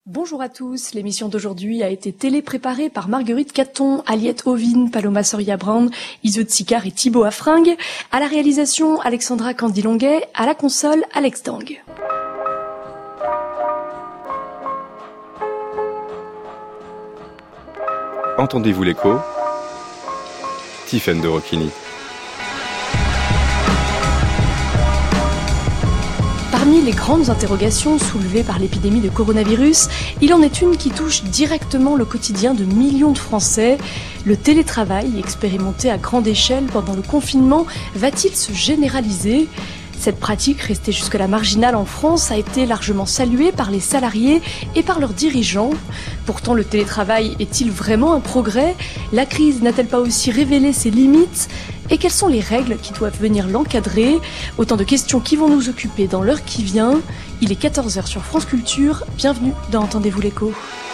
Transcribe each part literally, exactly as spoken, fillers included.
Bonjour à tous, l'émission d'aujourd'hui a été télé-préparée par Marguerite Caton, Aliette Ovine, Paloma Soria-Brand, Iseut Sicard et Thibaut Affringue. À la réalisation, Alexandra Candilonguet, à la console, Alex Dang. Entendez-vous l'écho? Tiffaine de Rocchini. Parmi les grandes interrogations soulevées par l'épidémie de coronavirus, il en est une qui touche directement le quotidien de millions de Français. Le télétravail, expérimenté à grande échelle pendant le confinement, va-t-il se généraliser ? Cette pratique, restée jusque-là marginale en France, a été largement saluée par les salariés et par leurs dirigeants. Pourtant, le télétravail est-il vraiment un progrès ? La crise n'a-t-elle pas aussi révélé ses limites ? Et quelles sont les règles qui doivent venir l'encadrer ? Autant de questions qui vont nous occuper dans l'heure qui vient. Il est quatorze heures sur France Culture. Bienvenue dans Entendez-vous l'écho.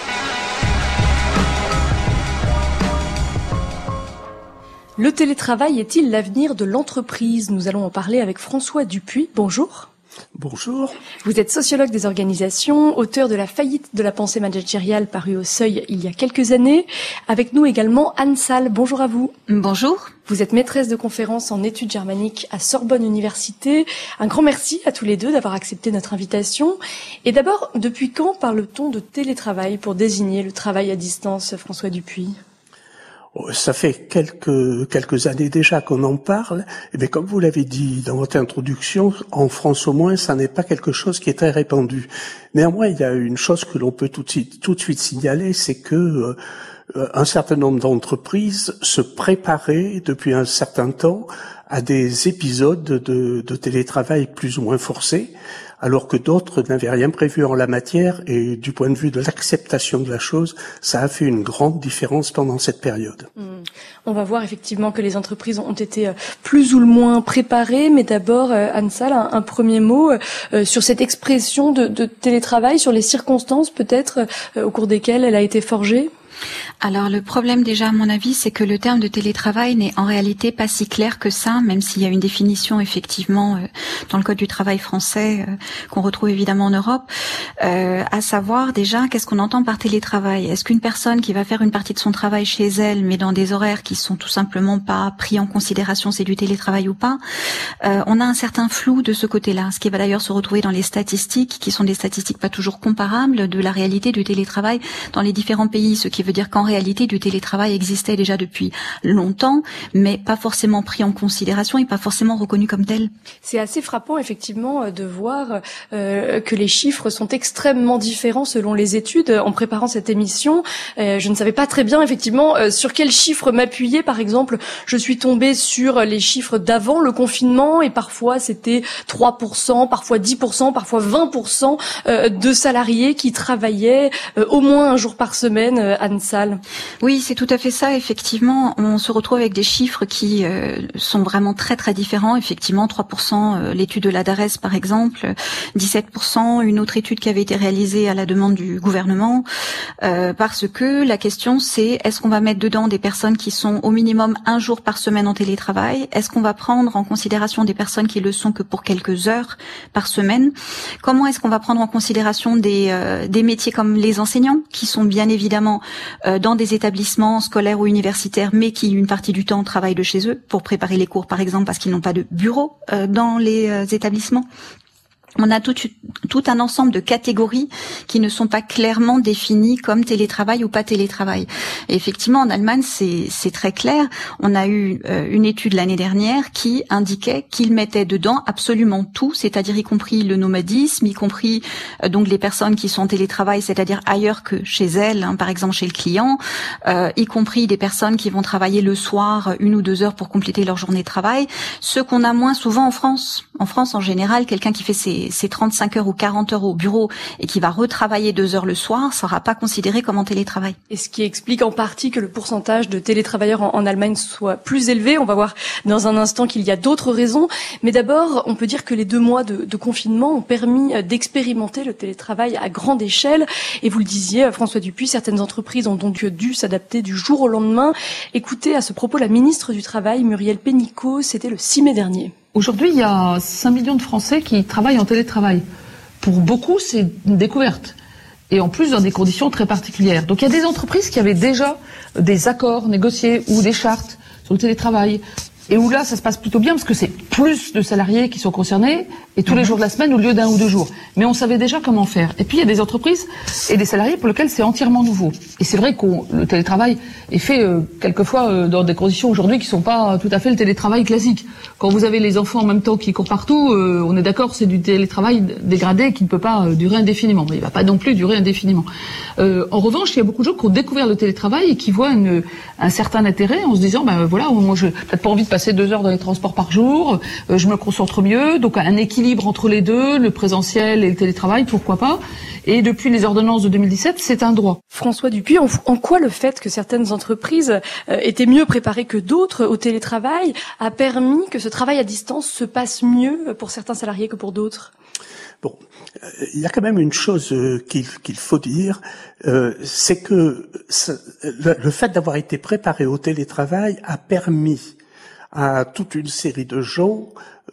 Le télétravail est-il l'avenir de l'entreprise ? Nous allons en parler avec François Dupuis. Bonjour. Bonjour. Vous êtes sociologue des organisations, auteur de La faillite de la pensée managériale paru au Seuil il y a quelques années. Avec nous également Anne Salle. Bonjour à vous. Bonjour. Vous êtes maîtresse de conférences en études germaniques à Sorbonne Université. Un grand merci à tous les deux d'avoir accepté notre invitation. Et d'abord, depuis quand parle-t-on de télétravail pour désigner le travail à distance, François Dupuis ? Ça fait quelques quelques années déjà qu'on en parle. Et bien, comme vous l'avez dit dans votre introduction, en France au moins, ça n'est pas quelque chose qui est très répandu. Néanmoins, il y a une chose que l'on peut tout de suite, tout de suite signaler, c'est que euh, un certain nombre d'entreprises se préparaient depuis un certain temps à des épisodes de, de télétravail plus ou moins forcés, alors que d'autres n'avaient rien prévu en la matière, et du point de vue de l'acceptation de la chose, ça a fait une grande différence pendant cette période. Mmh. On va voir effectivement que les entreprises ont été plus ou le moins préparées, mais d'abord, Anne Salle, un, un premier mot euh, sur cette expression de, de télétravail, sur les circonstances peut-être euh, au cours desquelles elle a été forgée. Alors le problème déjà à mon avis, c'est que le terme de télétravail n'est en réalité pas si clair que ça, même s'il y a une définition effectivement euh, dans le Code du travail français euh, qu'on retrouve évidemment en Europe, euh, à savoir déjà qu'est-ce qu'on entend par télétravail. Est-ce qu'une personne qui va faire une partie de son travail chez elle, mais dans des horaires qui sont tout simplement pas pris en considération, c'est du télétravail ou pas? euh, On a un certain flou de ce côté-là, ce qui va d'ailleurs se retrouver dans les statistiques, qui sont des statistiques pas toujours comparables de la réalité du télétravail dans les différents pays, ce qui veut dire qu'en réalité, du télétravail existait déjà depuis longtemps, mais pas forcément pris en considération et pas forcément reconnu comme tel. C'est assez frappant, effectivement, de voir euh, que les chiffres sont extrêmement différents selon les études. En préparant cette émission, euh, je ne savais pas très bien, effectivement, euh, sur quels chiffres m'appuyer. Par exemple, je suis tombée sur les chiffres d'avant le confinement, et parfois c'était trois pour cent, parfois dix pour cent, parfois vingt pour cent euh, de salariés qui travaillaient euh, au moins un jour par semaine, euh, Anne Salle. Oui, c'est tout à fait ça. Effectivement, on se retrouve avec des chiffres qui euh, sont vraiment très très différents. Effectivement, trois pour cent, euh, l'étude de la DARES par exemple, dix-sept pour cent, une autre étude qui avait été réalisée à la demande du gouvernement, euh, parce que la question c'est est-ce qu'on va mettre dedans des personnes qui sont au minimum un jour par semaine en télétravail? Est-ce qu'on va prendre en considération des personnes qui le sont que pour quelques heures par semaine? Comment est-ce qu'on va prendre en considération des, euh, des métiers comme les enseignants, qui sont bien évidemment euh, dans des établissements scolaires ou universitaires, mais qui, une partie du temps, travaillent de chez eux pour préparer les cours, par exemple, parce qu'ils n'ont pas de bureau euh, dans les euh, établissements. On a tout, tout un ensemble de catégories qui ne sont pas clairement définies comme télétravail ou pas télétravail. Et effectivement, en Allemagne, c'est, c'est très clair. On a eu euh, une étude l'année dernière qui indiquait qu'ils mettaient dedans absolument tout, c'est-à-dire y compris le nomadisme, y compris euh, donc les personnes qui sont en télétravail, c'est-à-dire ailleurs que chez elles, hein, par exemple chez le client, euh, y compris des personnes qui vont travailler le soir une ou deux heures pour compléter leur journée de travail. Ce qu'on a moins souvent en France. En France, en général, quelqu'un qui fait ses c'est trente-cinq heures ou quarante heures au bureau et qui va retravailler deux heures le soir, ça sera pas considéré comme en télétravail. Et ce qui explique en partie que le pourcentage de télétravailleurs en, en Allemagne soit plus élevé. On va voir dans un instant qu'il y a d'autres raisons. Mais d'abord, on peut dire que les deux mois de, de confinement ont permis d'expérimenter le télétravail à grande échelle. Et vous le disiez, François Dupuis, certaines entreprises ont donc dû s'adapter du jour au lendemain. Écoutez à ce propos la ministre du Travail, Muriel Pénicaud, c'était le six mai dernier. Aujourd'hui, il y a cinq millions de Français qui travaillent en télétravail. Pour beaucoup, c'est une découverte. et en plus dans des conditions très particulières. Donc il y a des entreprises qui avaient déjà des accords négociés ou des chartes sur le télétravail, et où là ça se passe plutôt bien parce que c'est plus de salariés qui sont concernés et tous les jours de la semaine au lieu d'un ou deux jours. Mais on savait déjà comment faire. Et puis il y a des entreprises et des salariés pour lesquels c'est entièrement nouveau. Et c'est vrai que le télétravail est fait euh, quelquefois euh, dans des conditions aujourd'hui qui sont pas tout à fait le télétravail classique. Quand vous avez les enfants en même temps qui courent partout, euh, on est d'accord, c'est du télétravail dégradé qui ne peut pas euh, durer indéfiniment. Mais il va pas non plus durer indéfiniment. Euh, en revanche, il y a beaucoup de gens qui ont découvert le télétravail et qui voient une, un certain intérêt en se disant, ben voilà, moi je peut-être pas envie de passer deux heures dans les transports par jour, euh, je me concentre mieux, donc un équilibre entre les deux, le présentiel et le télétravail, pourquoi pas. Et depuis les ordonnances de deux mille dix-sept, c'est un droit. François Dupuy, en, en quoi le fait que certaines entreprises euh, étaient mieux préparées que d'autres au télétravail a permis que ce travail à distance se passe mieux pour certains salariés que pour d'autres ? Bon, euh, il y a quand même une chose euh, qu'il, qu'il faut dire, euh, c'est que ça, le, le fait d'avoir été préparé au télétravail a permis à toute une série de gens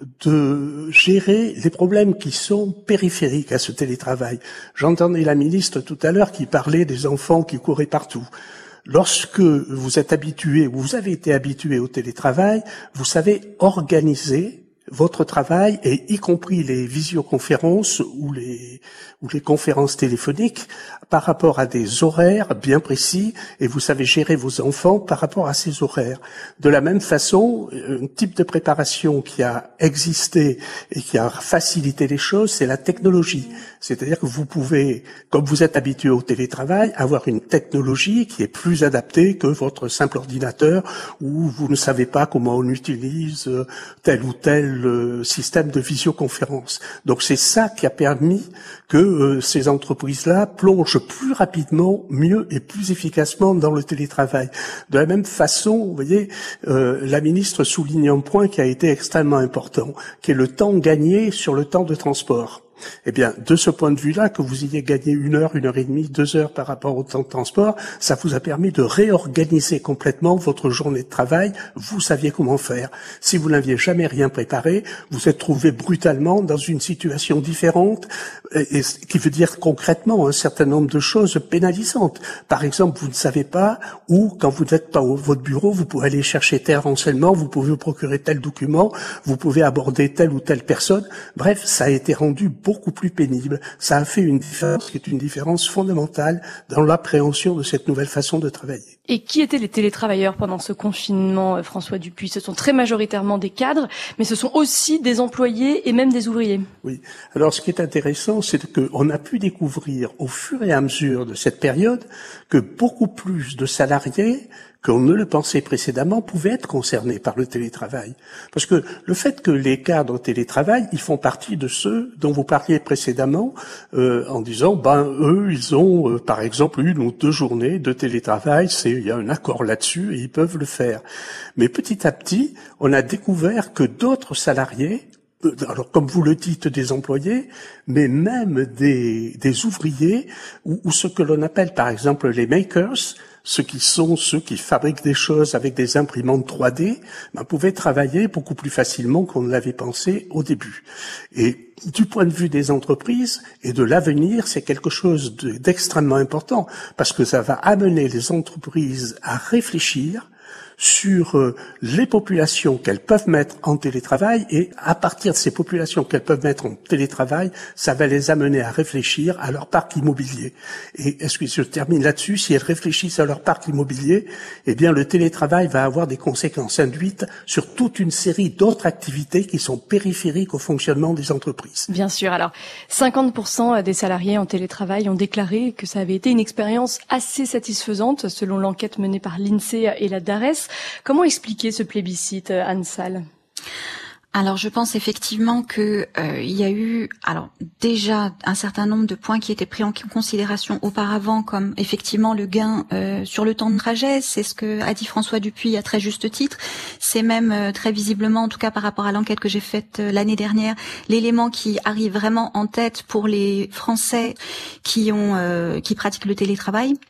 de gérer les problèmes qui sont périphériques à ce télétravail. J'entendais la ministre tout à l'heure qui parlait des enfants qui couraient partout. Lorsque vous êtes habitué, ou vous avez été habitué au télétravail, vous savez organiser votre travail, et y compris les visioconférences ou les ou les conférences téléphoniques, par rapport à des horaires bien précis, et vous savez gérer vos enfants par rapport à ces horaires. De la même façon, un type de préparation qui a existé et qui a facilité les choses, c'est la technologie. C'est-à-dire que vous pouvez, comme vous êtes habitué au télétravail, avoir une technologie qui est plus adaptée que votre simple ordinateur, où vous ne savez pas comment on utilise tel ou tel système de visioconférence. Donc c'est ça qui a permis que euh, ces entreprises-là plongent plus rapidement, mieux et plus efficacement dans le télétravail. De la même façon, vous voyez, euh, la ministre souligne un point qui a été extrêmement important, qui est le temps gagné sur le temps de transport. Eh bien, de ce point de vue-là, que vous ayez gagné une heure, une heure et demie, deux heures par rapport au temps de transport, ça vous a permis de réorganiser complètement votre journée de travail. Vous saviez comment faire. Si vous n'aviez jamais rien préparé, vous êtes trouvé brutalement dans une situation différente, et, et, qui veut dire concrètement un certain nombre de choses pénalisantes. Par exemple, vous ne savez pas où, quand vous n'êtes pas au votre bureau, vous pouvez aller chercher tel renseignement, vous pouvez vous procurer tel document, vous pouvez aborder telle ou telle personne. Bref, ça a été rendu beaucoup beaucoup plus pénible. Ça a fait une différence qui est une différence fondamentale dans l'appréhension de cette nouvelle façon de travailler. Et qui étaient les télétravailleurs pendant ce confinement, François Dupuy ? Ce sont très majoritairement des cadres, mais ce sont aussi des employés et même des ouvriers. Oui. Alors, ce qui est intéressant, c'est qu'on a pu découvrir au fur et à mesure de cette période que beaucoup plus de salariés qu'on ne le pensait précédemment, pouvaient être concernés par le télétravail. Parce que le fait que les cadres télétravaillent, ils font partie de ceux dont vous parliez précédemment, euh, en disant, ben eux, ils ont, euh, par exemple, une ou deux journées de télétravail, c'est, il y a un accord là-dessus et ils peuvent le faire. Mais petit à petit, on a découvert que d'autres salariés, alors comme vous le dites, des employés, mais même des, des ouvriers, ou, ou ce que l'on appelle par exemple les makers, ceux qui sont ceux qui fabriquent des choses avec des imprimantes trois D, ben, pouvaient travailler beaucoup plus facilement qu'on ne l'avait pensé au début. Et du point de vue des entreprises et de l'avenir, c'est quelque chose de, d'extrêmement important, parce que ça va amener les entreprises à réfléchir sur euh, les populations qu'elles peuvent mettre en télétravail, et à partir de ces populations qu'elles peuvent mettre en télétravail, ça va les amener à réfléchir à leur parc immobilier. Et est-ce que je termine là-dessus, si elles réfléchissent à leur parc immobilier, eh bien le télétravail va avoir des conséquences induites sur toute une série d'autres activités qui sont périphériques au fonctionnement des entreprises. Bien sûr. Alors, cinquante pour cent des salariés en télétravail ont déclaré que ça avait été une expérience assez satisfaisante, selon l'enquête menée par l'INSEE et la DARES. Comment expliquer ce plébiscite, Anne Salle ? Alors je pense effectivement que euh, il y a eu alors déjà un certain nombre de points qui étaient pris en considération auparavant, comme effectivement le gain euh, sur le temps de trajet. C'est ce que a dit François Dupuy à très juste titre. C'est même euh, très visiblement, en tout cas par rapport à l'enquête que j'ai faite euh, l'année dernière, l'élément qui arrive vraiment en tête pour les Français qui ont euh, qui pratiquent le télétravail.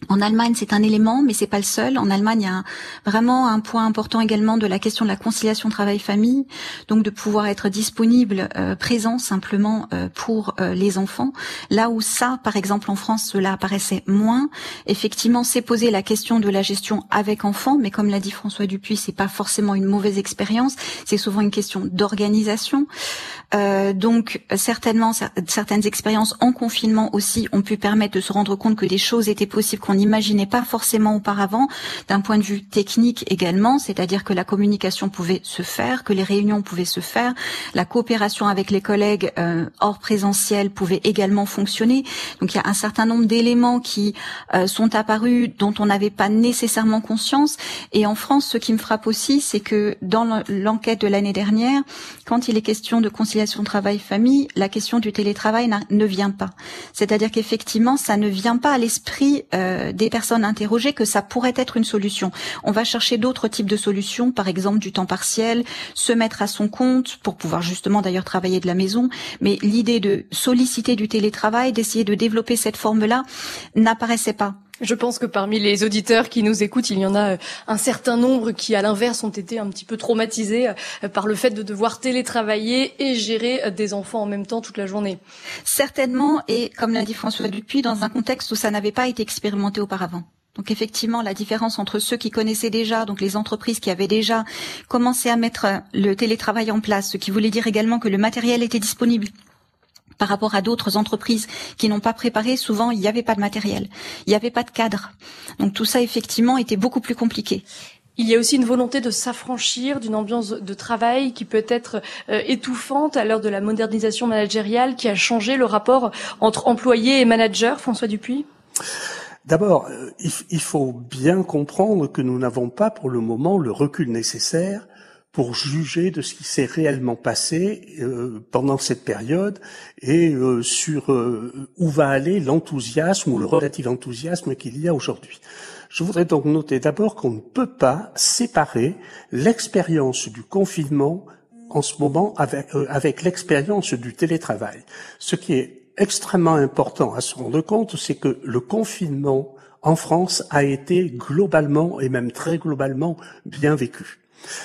En Allemagne, c'est un élément, mais c'est pas le seul. En Allemagne, il y a un, vraiment un point important également de la question de la conciliation travail-famille, donc de pouvoir être disponible, euh, présent simplement euh, pour euh, les enfants. Là où ça, par exemple en France, cela apparaissait moins. Effectivement, c'est poser la question de la gestion avec enfants, mais comme l'a dit François Dupuis, c'est pas forcément une mauvaise expérience. C'est souvent une question d'organisation. Euh, donc certainement, certaines expériences en confinement aussi ont pu permettre de se rendre compte que des choses étaient possibles qu'on n'imaginait pas forcément auparavant, d'un point de vue technique également, c'est-à-dire que la communication pouvait se faire, que les réunions pouvaient se faire, la coopération avec les collègues euh, hors présentiel pouvait également fonctionner. Donc il y a un certain nombre d'éléments qui euh, sont apparus dont on n'avait pas nécessairement conscience. Et en France, ce qui me frappe aussi, c'est que dans l'enquête de l'année dernière, quand il est question de conciliation travail-famille, la question du télétravail ne vient pas. C'est-à-dire qu'effectivement, ça ne vient pas à l'esprit euh, des personnes interrogées que ça pourrait être une solution. On va chercher d'autres types de solutions, par exemple du temps partiel, se mettre à son compte pour pouvoir justement d'ailleurs travailler de la maison. Mais l'idée de solliciter du télétravail, d'essayer de développer cette forme-là, n'apparaissait pas. Je pense que parmi les auditeurs qui nous écoutent, il y en a un certain nombre qui, à l'inverse, ont été un petit peu traumatisés par le fait de devoir télétravailler et gérer des enfants en même temps toute la journée. Certainement, et comme l'a dit François Dupuis, dans un contexte où ça n'avait pas été expérimenté auparavant. Donc effectivement, la différence entre ceux qui connaissaient déjà, donc les entreprises qui avaient déjà commencé à mettre le télétravail en place, ce qui voulait dire également que le matériel était disponible. Par rapport à d'autres entreprises qui n'ont pas préparé, souvent il n'y avait pas de matériel, il n'y avait pas de cadre. Donc tout ça effectivement était beaucoup plus compliqué. Il y a aussi une volonté de s'affranchir d'une ambiance de travail qui peut être euh, étouffante à l'heure de la modernisation managériale qui a changé le rapport entre employés et managers. François Dupuis ? D'abord, il faut bien comprendre que nous n'avons pas pour le moment le recul nécessaire pour juger de ce qui s'est réellement passé euh, pendant cette période et euh, sur euh, où va aller l'enthousiasme ou le relatif enthousiasme qu'il y a aujourd'hui. Je voudrais donc noter d'abord qu'on ne peut pas séparer l'expérience du confinement en ce moment avec, euh, avec l'expérience du télétravail. Ce qui est extrêmement important à se rendre compte, c'est que le confinement en France a été globalement et même très globalement bien vécu.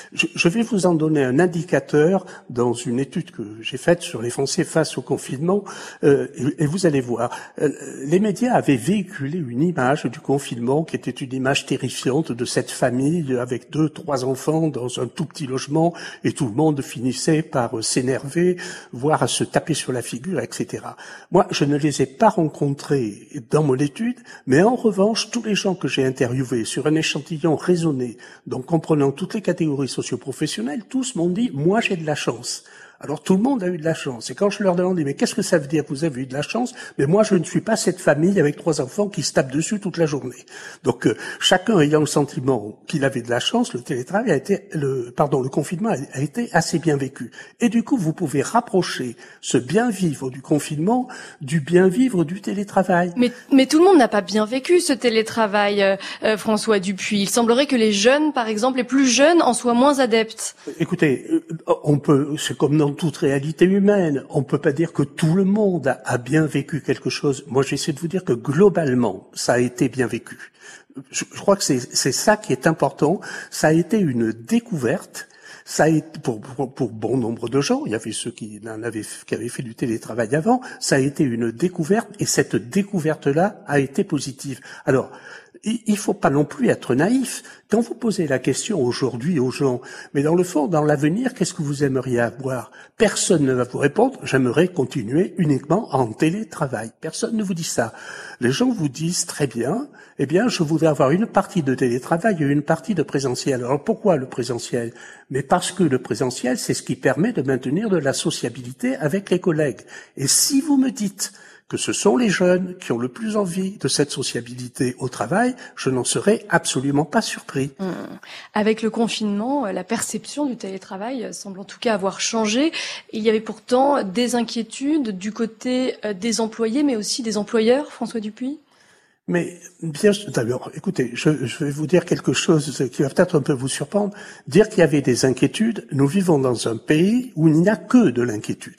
Je vais vous en donner un indicateur dans une étude que j'ai faite sur les Français face au confinement, euh, et vous allez voir. Euh, les médias avaient véhiculé une image du confinement qui était une image terrifiante de cette famille avec deux, trois enfants dans un tout petit logement, et tout le monde finissait par s'énerver, voire à se taper sur la figure, et cetera. Moi, je ne les ai pas rencontrés dans mon étude, mais en revanche, tous les gens que j'ai interviewés sur un échantillon raisonné, donc comprenant toutes les catégories socio-professionnels, tous m'ont dit « moi j'ai de la chance ». Alors tout le monde a eu de la chance. Et quand je leur demandais « mais qu'est-ce que ça veut dire que vous avez eu de la chance ?» Mais moi je ne suis pas cette famille avec trois enfants qui se tapent dessus toute la journée. Donc euh, chacun ayant le sentiment qu'il avait de la chance, le télétravail a été, le pardon, le confinement a, a été assez bien vécu. Et du coup vous pouvez rapprocher ce bien vivre du confinement du bien vivre du télétravail. Mais, mais tout le monde n'a pas bien vécu ce télétravail, euh, euh, François Dupuis. Il semblerait que les jeunes, par exemple, les plus jeunes, en soient moins adeptes. Écoutez, on peut, c'est comme dans toute réalité humaine, on peut pas dire que tout le monde a, a bien vécu quelque chose. Moi, j'essaie de vous dire que globalement, ça a été bien vécu. Je, je crois que c'est, c'est ça qui est important. Ça a été une découverte. Ça a été pour, pour, pour bon nombre de gens. Il y avait ceux qui en avaient, qui avaient fait du télétravail avant. Ça a été une découverte, et cette découverte-là a été positive. Alors, il faut pas non plus être naïf. Quand vous posez la question aujourd'hui aux gens, mais dans le fond, dans l'avenir, qu'est-ce que vous aimeriez avoir? Personne ne va vous répondre, j'aimerais continuer uniquement en télétravail. Personne ne vous dit ça. Les gens vous disent très bien, eh bien, je voudrais avoir une partie de télétravail et une partie de présentiel. Alors pourquoi le présentiel? Mais parce que le présentiel, c'est ce qui permet de maintenir de la sociabilité avec les collègues. Et si vous me dites que ce sont les jeunes qui ont le plus envie de cette sociabilité au travail, je n'en serais absolument pas surpris. Mmh. Avec le confinement, la perception du télétravail semble en tout cas avoir changé. Il y avait pourtant des inquiétudes du côté des employés, mais aussi des employeurs, François Dupuis. Mais bien, d'abord, écoutez, je, je vais vous dire quelque chose qui va peut-être un peu vous surprendre. Dire qu'il y avait des inquiétudes, nous vivons dans un pays où il n'y a que de l'inquiétude.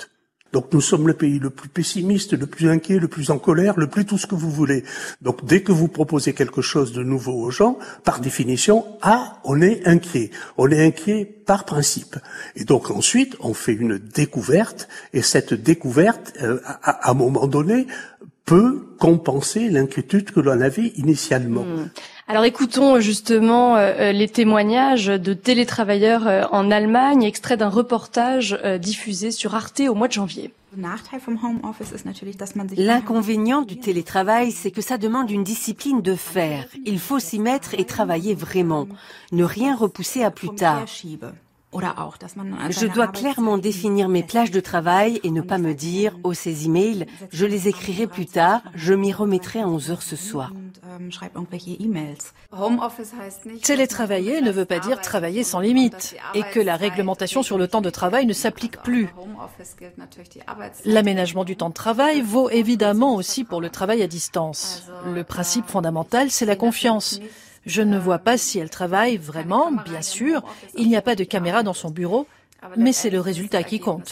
Donc nous sommes le pays le plus pessimiste, le plus inquiet, le plus en colère, le plus tout ce que vous voulez. Donc dès que vous proposez quelque chose de nouveau aux gens, par définition, ah, on est inquiet. On est inquiet par principe. Et donc ensuite, on fait une découverte, et cette découverte, euh, à, à un moment donné, peut compenser l'inquiétude que l'on avait initialement. Mmh. Alors écoutons justement euh, les témoignages de télétravailleurs euh, en Allemagne, extrait d'un reportage euh, diffusé sur Arte au mois de janvier. L'inconvénient du télétravail, c'est que ça demande une discipline de fer. Il faut s'y mettre et travailler vraiment, ne rien repousser à plus tard. Je dois clairement définir mes plages de travail et ne pas me dire « Oh, ces emails, je les écrirai plus tard, je m'y remettrai à onze heures ce soir ». Télétravailler ne veut pas dire travailler sans limite et que la réglementation sur le temps de travail ne s'applique plus. L'aménagement du temps de travail vaut évidemment aussi pour le travail à distance. Le principe fondamental, c'est la confiance. Je ne vois pas si elle travaille vraiment, bien sûr. Il n'y a pas de caméra dans son bureau, mais c'est le résultat qui compte.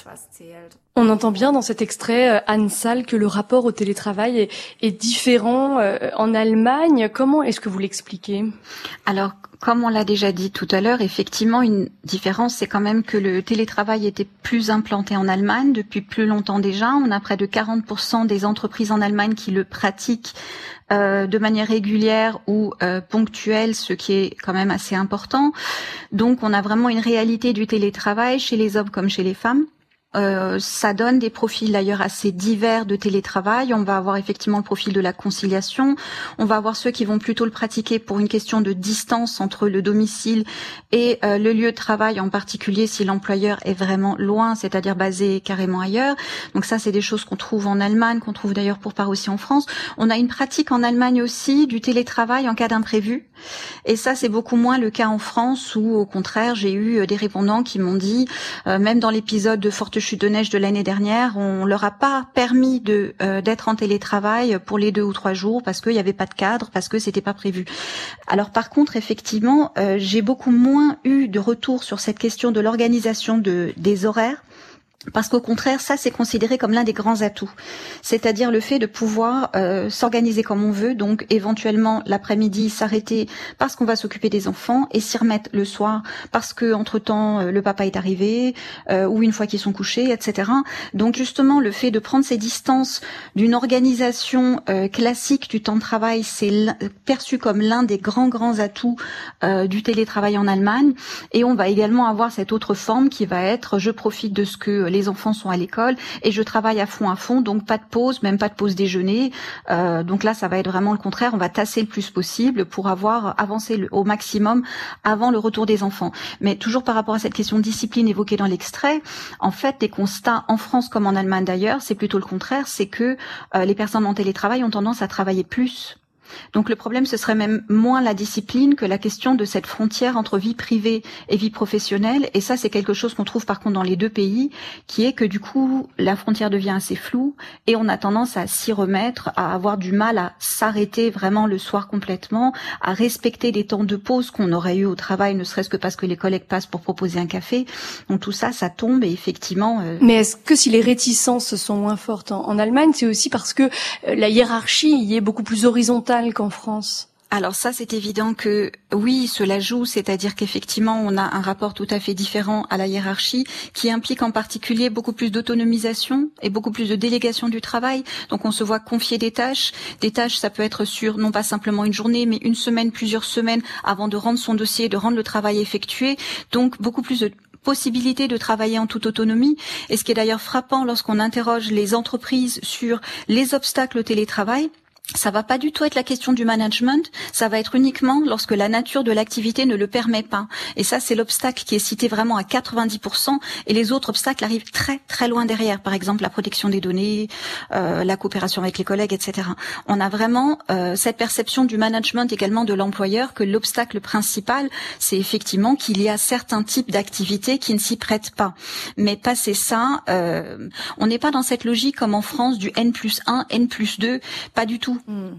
On entend bien dans cet extrait, Anne Salle, que le rapport au télétravail est, est différent euh, en Allemagne. Comment est-ce que vous l'expliquez ? Alors, comme on l'a déjà dit tout à l'heure, effectivement, une différence, c'est quand même que le télétravail était plus implanté en Allemagne depuis plus longtemps déjà. On a près de quarante pour cent des entreprises en Allemagne qui le pratiquent euh, de manière régulière ou euh, ponctuelle, ce qui est quand même assez important. Donc, on a vraiment une réalité du télétravail chez les hommes comme chez les femmes. Euh, ça donne des profils d'ailleurs assez divers de télétravail. On va avoir effectivement le profil de la conciliation. On va avoir ceux qui vont plutôt le pratiquer pour une question de distance entre le domicile et euh, le lieu de travail, en particulier si l'employeur est vraiment loin, c'est-à-dire basé carrément ailleurs. Donc ça, c'est des choses qu'on trouve en Allemagne, qu'on trouve d'ailleurs pour part aussi en France. On a une pratique en Allemagne aussi du télétravail en cas d'imprévu. Et ça, c'est beaucoup moins le cas en France où, au contraire, j'ai eu des répondants qui m'ont dit, euh, même dans l'épisode de Forte chute de neige de l'année dernière, on leur a pas permis de euh, d'être en télétravail pour les deux ou trois jours parce qu'il n'y avait pas de cadre, parce que c'était pas prévu. Alors par contre, effectivement, euh, j'ai beaucoup moins eu de retour sur cette question de l'organisation de des horaires. Parce qu'au contraire, ça, c'est considéré comme l'un des grands atouts. C'est-à-dire le fait de pouvoir euh, s'organiser comme on veut, donc éventuellement l'après-midi s'arrêter parce qu'on va s'occuper des enfants et s'y remettre le soir parce que entre-temps euh, le papa est arrivé euh, ou une fois qu'ils sont couchés, et cetera. Donc justement, le fait de prendre ces distances d'une organisation euh, classique du temps de travail, c'est perçu comme l'un des grands, grands atouts euh, du télétravail en Allemagne. Et on va également avoir cette autre forme qui va être « je profite de ce que les enfants sont à l'école et je travaille à fond à fond, donc pas de pause, même pas de pause déjeuner. Euh, donc là, ça va être vraiment le contraire. On va tasser le plus possible pour avoir avancé le, au maximum avant le retour des enfants. Mais toujours par rapport à cette question de discipline évoquée dans l'extrait, en fait, les constats en France comme en Allemagne d'ailleurs, c'est plutôt le contraire, c'est que euh, les personnes en télétravail ont tendance à travailler plus. Donc le problème, ce serait même moins la discipline que la question de cette frontière entre vie privée et vie professionnelle. Et ça, c'est quelque chose qu'on trouve par contre dans les deux pays, qui est que du coup, la frontière devient assez floue et on a tendance à s'y remettre, à avoir du mal à s'arrêter vraiment le soir complètement, à respecter les temps de pause qu'on aurait eu au travail, ne serait-ce que parce que les collègues passent pour proposer un café. Donc tout ça, ça tombe et effectivement... Euh... Mais est-ce que si les réticences sont moins fortes en, en Allemagne, c'est aussi parce que euh, la hiérarchie y est beaucoup plus horizontale qu'en France? Alors ça, c'est évident que oui, cela joue, c'est-à-dire qu'effectivement, on a un rapport tout à fait différent à la hiérarchie qui implique en particulier beaucoup plus d'autonomisation et beaucoup plus de délégation du travail. Donc on se voit confier des tâches. Des tâches, ça peut être sur non pas simplement une journée, mais une semaine, plusieurs semaines avant de rendre son dossier, de rendre le travail effectué. Donc beaucoup plus de possibilité de travailler en toute autonomie. Et ce qui est d'ailleurs frappant lorsqu'on interroge les entreprises sur les obstacles au télétravail, ça va pas du tout être la question du management, ça va être uniquement lorsque la nature de l'activité ne le permet pas. Et ça, c'est l'obstacle qui est cité vraiment à quatre-vingt-dix pour cent et les autres obstacles arrivent très très loin derrière. Par exemple, la protection des données, euh, la coopération avec les collègues, et cetera. On a vraiment euh, cette perception du management également de l'employeur que l'obstacle principal, c'est effectivement qu'il y a certains types d'activités qui ne s'y prêtent pas. Mais passé ça, euh, on n'est pas dans cette logique comme en France du N plus un, N plus deux, pas du tout. Mmh.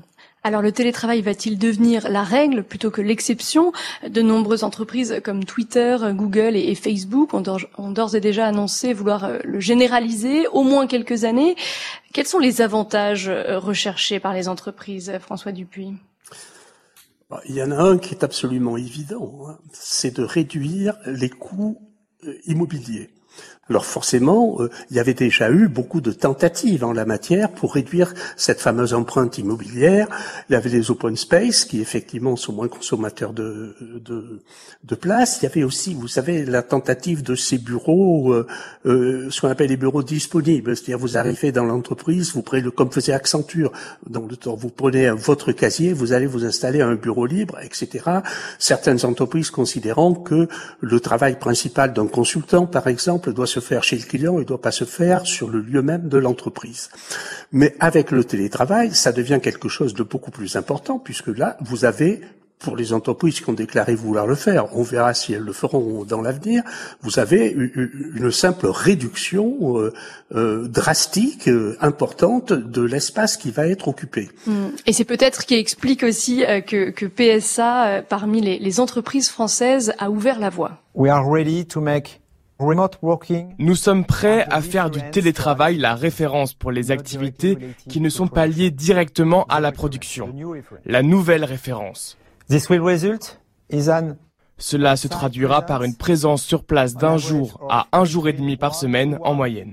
Alors le télétravail va-t-il devenir la règle plutôt que l'exception? De nombreuses entreprises comme Twitter, Google et Facebook ont d'ores et déjà annoncé vouloir le généraliser au moins quelques années. Quels sont les avantages recherchés par les entreprises, François Dupuis? Il y en a un qui est absolument évident, hein, c'est de réduire les coûts immobiliers. Alors forcément, euh, il y avait déjà eu beaucoup de tentatives en la matière pour réduire cette fameuse empreinte immobilière. Il y avait les open space qui effectivement sont moins consommateurs de, de, de place. Il y avait aussi, vous savez, la tentative de ces bureaux, euh, euh, ce qu'on appelle les bureaux disponibles. C'est-à-dire vous arrivez dans l'entreprise, vous prenez, comme faisait Accenture, dans le temps, vous prenez votre casier, vous allez vous installer à un bureau libre, et cetera. Certaines entreprises considérant que le travail principal d'un consultant, par exemple, doit se faire chez le client, il ne doit pas se faire sur le lieu même de l'entreprise. Mais avec le télétravail, ça devient quelque chose de beaucoup plus important, puisque là, vous avez, pour les entreprises qui ont déclaré vouloir le faire, on verra si elles le feront dans l'avenir, vous avez une simple réduction euh, euh, drastique, euh, importante de l'espace qui va être occupé. Et c'est peut-être ce qui explique aussi euh, que, que P S A, euh, parmi les, les entreprises françaises, a ouvert la voie. We are ready to make Nous sommes prêts à faire du télétravail la référence pour les activités qui ne sont pas liées directement à la production. La nouvelle référence. Cela se traduira par une présence sur place d'un jour à un jour et demi par semaine en moyenne.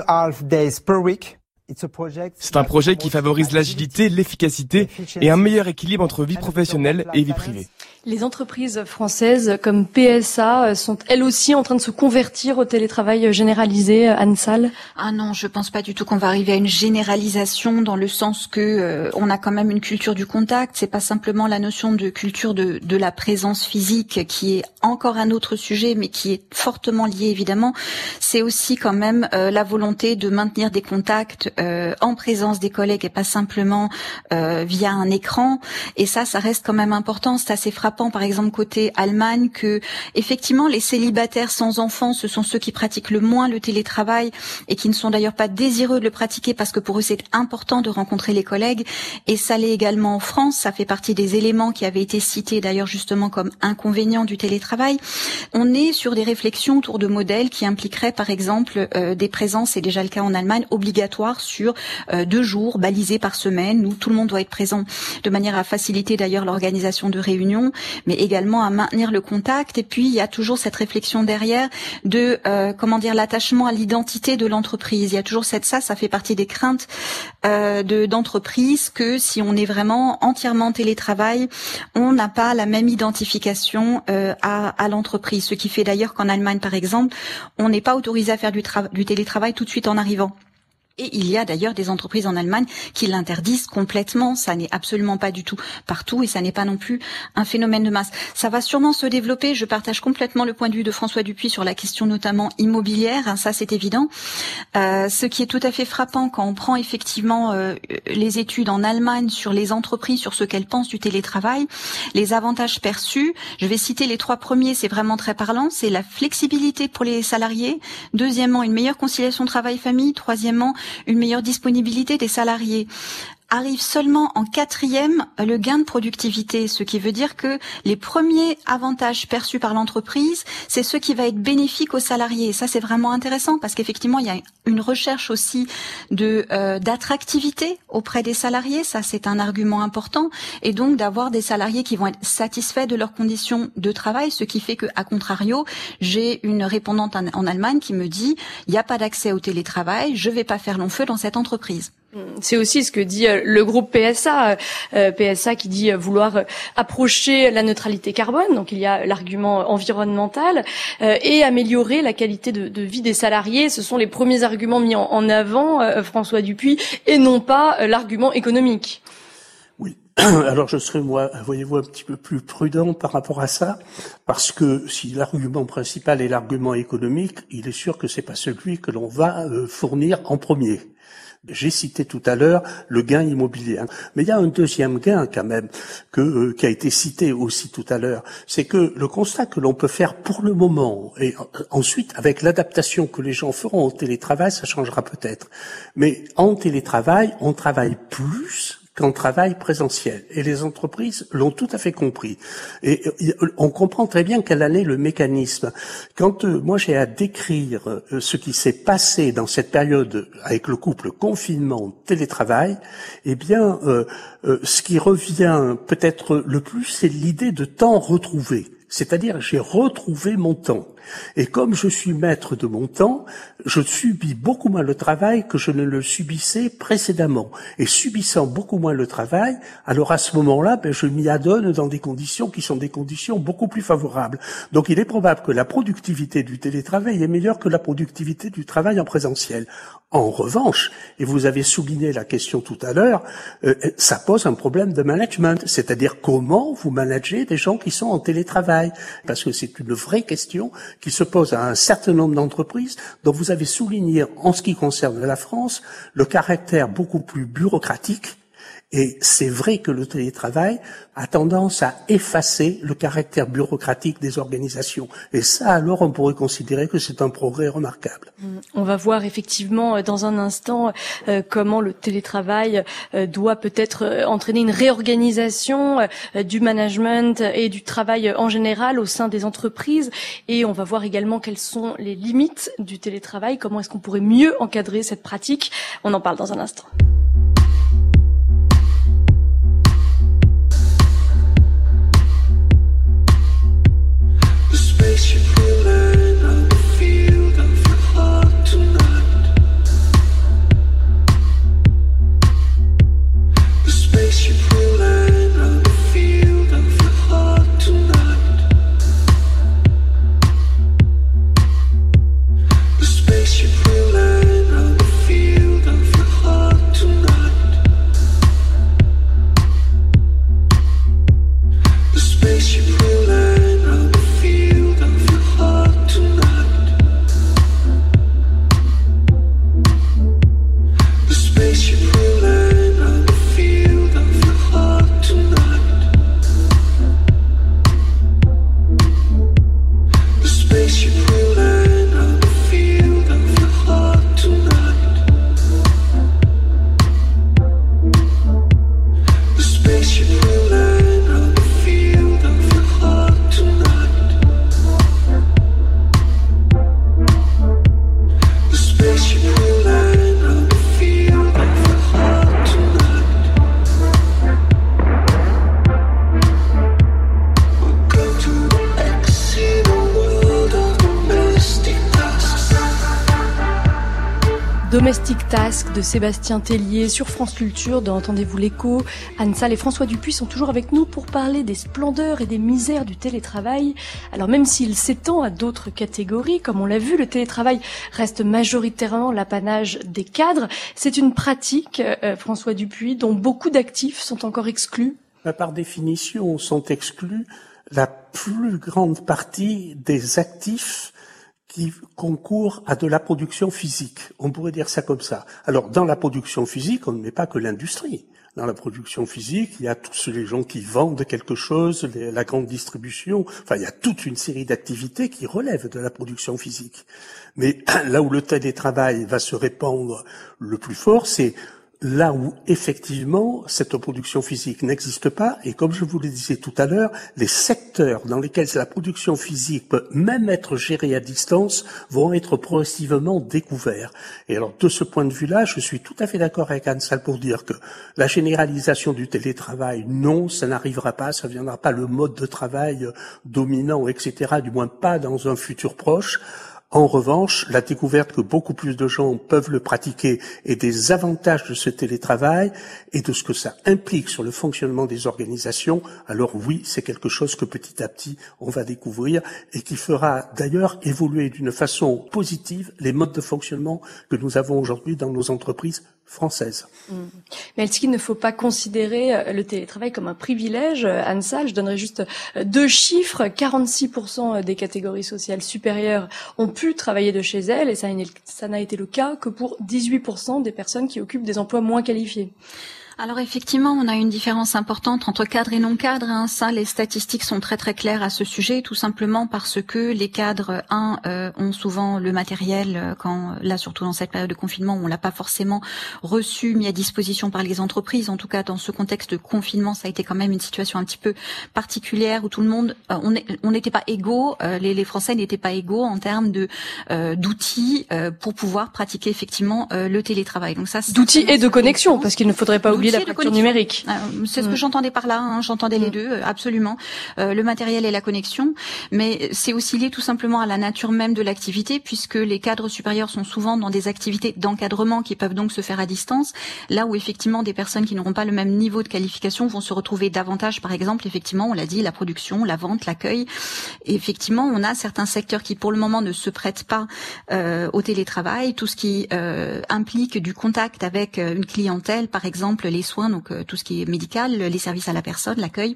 C'est un projet qui favorise l'agilité, l'efficacité et un meilleur équilibre entre vie professionnelle et vie privée. Les entreprises françaises comme P S A sont elles aussi en train de se convertir au télétravail généralisé, Anne Salle? Ah non, je pense pas du tout qu'on va arriver à une généralisation dans le sens que euh, on a quand même une culture du contact. C'est pas simplement la notion de culture de, de la présence physique qui est encore un autre sujet, mais qui est fortement lié évidemment. C'est aussi quand même euh, la volonté de maintenir des contacts euh, en présence des collègues et pas simplement euh, via un écran. Et ça, ça reste quand même important. C'est assez frappant. Par exemple côté Allemagne que effectivement les célibataires sans enfants ce sont ceux qui pratiquent le moins le télétravail et qui ne sont d'ailleurs pas désireux de le pratiquer parce que pour eux c'est important de rencontrer les collègues et ça l'est également en France, ça fait partie des éléments qui avaient été cités d'ailleurs justement comme inconvénients du télétravail. On est sur des réflexions autour de modèles qui impliqueraient par exemple euh, des présences, c'est déjà le cas en Allemagne, obligatoires sur euh, deux jours balisés par semaine où tout le monde doit être présent de manière à faciliter d'ailleurs l'organisation de réunions, mais également à maintenir le contact. Et puis il y a toujours cette réflexion derrière de euh, comment dire l'attachement à l'identité de l'entreprise. Il y a toujours cette ça, ça fait partie des craintes euh, de d'entreprise que si on est vraiment entièrement en télétravail, on n'a pas la même identification euh, à, à l'entreprise. Ce qui fait d'ailleurs qu'en Allemagne, par exemple, on n'est pas autorisé à faire du, tra- du télétravail tout de suite en arrivant. Et il y a d'ailleurs des entreprises en Allemagne qui l'interdisent complètement. Ça n'est absolument pas du tout partout et ça n'est pas non plus un phénomène de masse. Ça va sûrement se développer. Je partage complètement le point de vue de François Dupuis sur la question notamment immobilière. Hein, ça, c'est évident. Euh, ce qui est tout à fait frappant quand on prend effectivement euh, les études en Allemagne sur les entreprises, sur ce qu'elles pensent du télétravail, les avantages perçus. Je vais citer les trois premiers. C'est vraiment très parlant. C'est la flexibilité pour les salariés. Deuxièmement, une meilleure conciliation travail-famille. Troisièmement, une meilleure disponibilité des salariés. Arrive seulement en quatrième le gain de productivité, ce qui veut dire que les premiers avantages perçus par l'entreprise, c'est ce qui va être bénéfique aux salariés. Et ça, c'est vraiment intéressant parce qu'effectivement, il y a une recherche aussi de euh, d'attractivité auprès des salariés. Ça, c'est un argument important. Et donc, d'avoir des salariés qui vont être satisfaits de leurs conditions de travail, ce qui fait que, à contrario, j'ai une répondante en, en Allemagne qui me dit, il n'y a pas d'accès au télétravail, je vais pas faire long feu dans cette entreprise. C'est aussi ce que dit le groupe P S A, euh, P S A qui dit vouloir approcher la neutralité carbone, donc il y a l'argument environnemental, euh, et améliorer la qualité de, de vie des salariés. Ce sont les premiers arguments mis en, en avant, euh, François Dupuis, et non pas euh, l'argument économique. Oui. Alors je serais, moi, voyez-vous, un petit peu plus prudent par rapport à ça, parce que si l'argument principal est l'argument économique, il est sûr que c'est pas celui que l'on va euh, fournir en premier. J'ai cité tout à l'heure le gain immobilier, mais il y a un deuxième gain quand même que euh, qui a été cité aussi tout à l'heure, c'est que le constat que l'on peut faire pour le moment et euh, ensuite avec l'adaptation que les gens feront au télétravail, ça changera peut-être. Mais en télétravail, on travaille plus qu'en travail présentiel. Et les entreprises l'ont tout à fait compris. Et on comprend très bien quel en est le mécanisme. Quand euh, moi j'ai à décrire euh, ce qui s'est passé dans cette période avec le couple confinement-télétravail, eh bien, euh, euh, ce qui revient peut-être le plus, c'est l'idée de temps retrouvé. C'est-à-dire, j'ai retrouvé mon temps. Et comme je suis maître de mon temps, je subis beaucoup moins le travail que je ne le subissais précédemment. Et subissant beaucoup moins le travail, alors à ce moment-là, ben, je m'y adonne dans des conditions qui sont des conditions beaucoup plus favorables. Donc il est probable que la productivité du télétravail est meilleure que la productivité du travail en présentiel. En revanche, et vous avez souligné la question tout à l'heure, euh, ça pose un problème de management, c'est-à-dire comment vous managez des gens qui sont en télétravail, parce que c'est une vraie question qui se pose à un certain nombre d'entreprises, dont vous avez souligné, en ce qui concerne la France, le caractère beaucoup plus bureaucratique. Et c'est vrai que le télétravail a tendance à effacer le caractère bureaucratique des organisations. Et ça, alors, on pourrait considérer que c'est un progrès remarquable. On va voir effectivement dans un instant euh, comment le télétravail euh, doit peut-être euh, entraîner une réorganisation euh, du management et du travail en général au sein des entreprises. Et on va voir également quelles sont les limites du télétravail, comment est-ce qu'on pourrait mieux encadrer cette pratique. On en parle dans un instant. Domestic Task de Sébastien Tellier sur France Culture, dans Entendez-vous l'écho. Anne Salle et François Dupuis sont toujours avec nous pour parler des splendeurs et des misères du télétravail. Alors même s'il s'étend à d'autres catégories, comme on l'a vu, le télétravail reste majoritairement l'apanage des cadres. C'est une pratique, euh, François Dupuis, dont beaucoup d'actifs sont encore exclus. Par définition, sont exclus la plus grande partie des actifs qui concourent à de la production physique. On pourrait dire ça comme ça. Alors, dans la production physique, on ne met pas que l'industrie. Dans la production physique, il y a tous les gens qui vendent quelque chose, les, la grande distribution. Enfin, il y a toute une série d'activités qui relèvent de la production physique. Mais là où le télétravail va se répandre le plus fort, c'est là où, effectivement, cette production physique n'existe pas, et comme je vous le disais tout à l'heure, les secteurs dans lesquels la production physique peut même être gérée à distance vont être progressivement découverts. Et alors, de ce point de vue-là, je suis tout à fait d'accord avec Anne Salle pour dire que la généralisation du télétravail, non, ça n'arrivera pas, ça ne viendra pas le mode de travail dominant, et cetera, du moins pas dans un futur proche. En revanche, la découverte que beaucoup plus de gens peuvent le pratiquer et des avantages de ce télétravail et de ce que ça implique sur le fonctionnement des organisations, alors oui, c'est quelque chose que petit à petit on va découvrir et qui fera d'ailleurs évoluer d'une façon positive les modes de fonctionnement que nous avons aujourd'hui dans nos entreprises françaises. Mmh. Mais est-ce qu'il ne faut pas considérer le télétravail comme un privilège? Anne Salle, je donnerai juste deux chiffres. quarante-six pour cent des catégories sociales supérieures ont pu travailler de chez elles, et ça, ça n'a été le cas que pour dix-huit pour cent des personnes qui occupent des emplois moins qualifiés. Alors effectivement, on a une différence importante entre cadre et non-cadre. Hein. Ça, les statistiques sont très très claires à ce sujet, tout simplement parce que les cadres, un, euh, ont souvent le matériel, quand là, surtout dans cette période de confinement, on l'a pas forcément reçu, mis à disposition par les entreprises. En tout cas, dans ce contexte de confinement, ça a été quand même une situation un petit peu particulière où tout le monde, euh, on n'était pas égaux, euh, les, les Français n'étaient pas égaux en termes de euh, d'outils euh, pour pouvoir pratiquer effectivement euh, le télétravail. Donc ça, d'outils et de connexion, parce qu'il ne faudrait pas oublier la fracture numérique. Euh, c'est ce que mmh. j'entendais par là, hein, j'entendais mmh. les deux, absolument. Euh, le matériel et la connexion, mais c'est aussi lié tout simplement à la nature même de l'activité, puisque les cadres supérieurs sont souvent dans des activités d'encadrement qui peuvent donc se faire à distance, là où effectivement des personnes qui n'auront pas le même niveau de qualification vont se retrouver davantage, par exemple, effectivement, on l'a dit, la production, la vente, l'accueil. Et effectivement, on a certains secteurs qui, pour le moment, ne se prêtent pas euh, au télétravail, tout ce qui euh, implique du contact avec une clientèle, par exemple, les soins, donc euh, tout ce qui est médical, les services à la personne, l'accueil,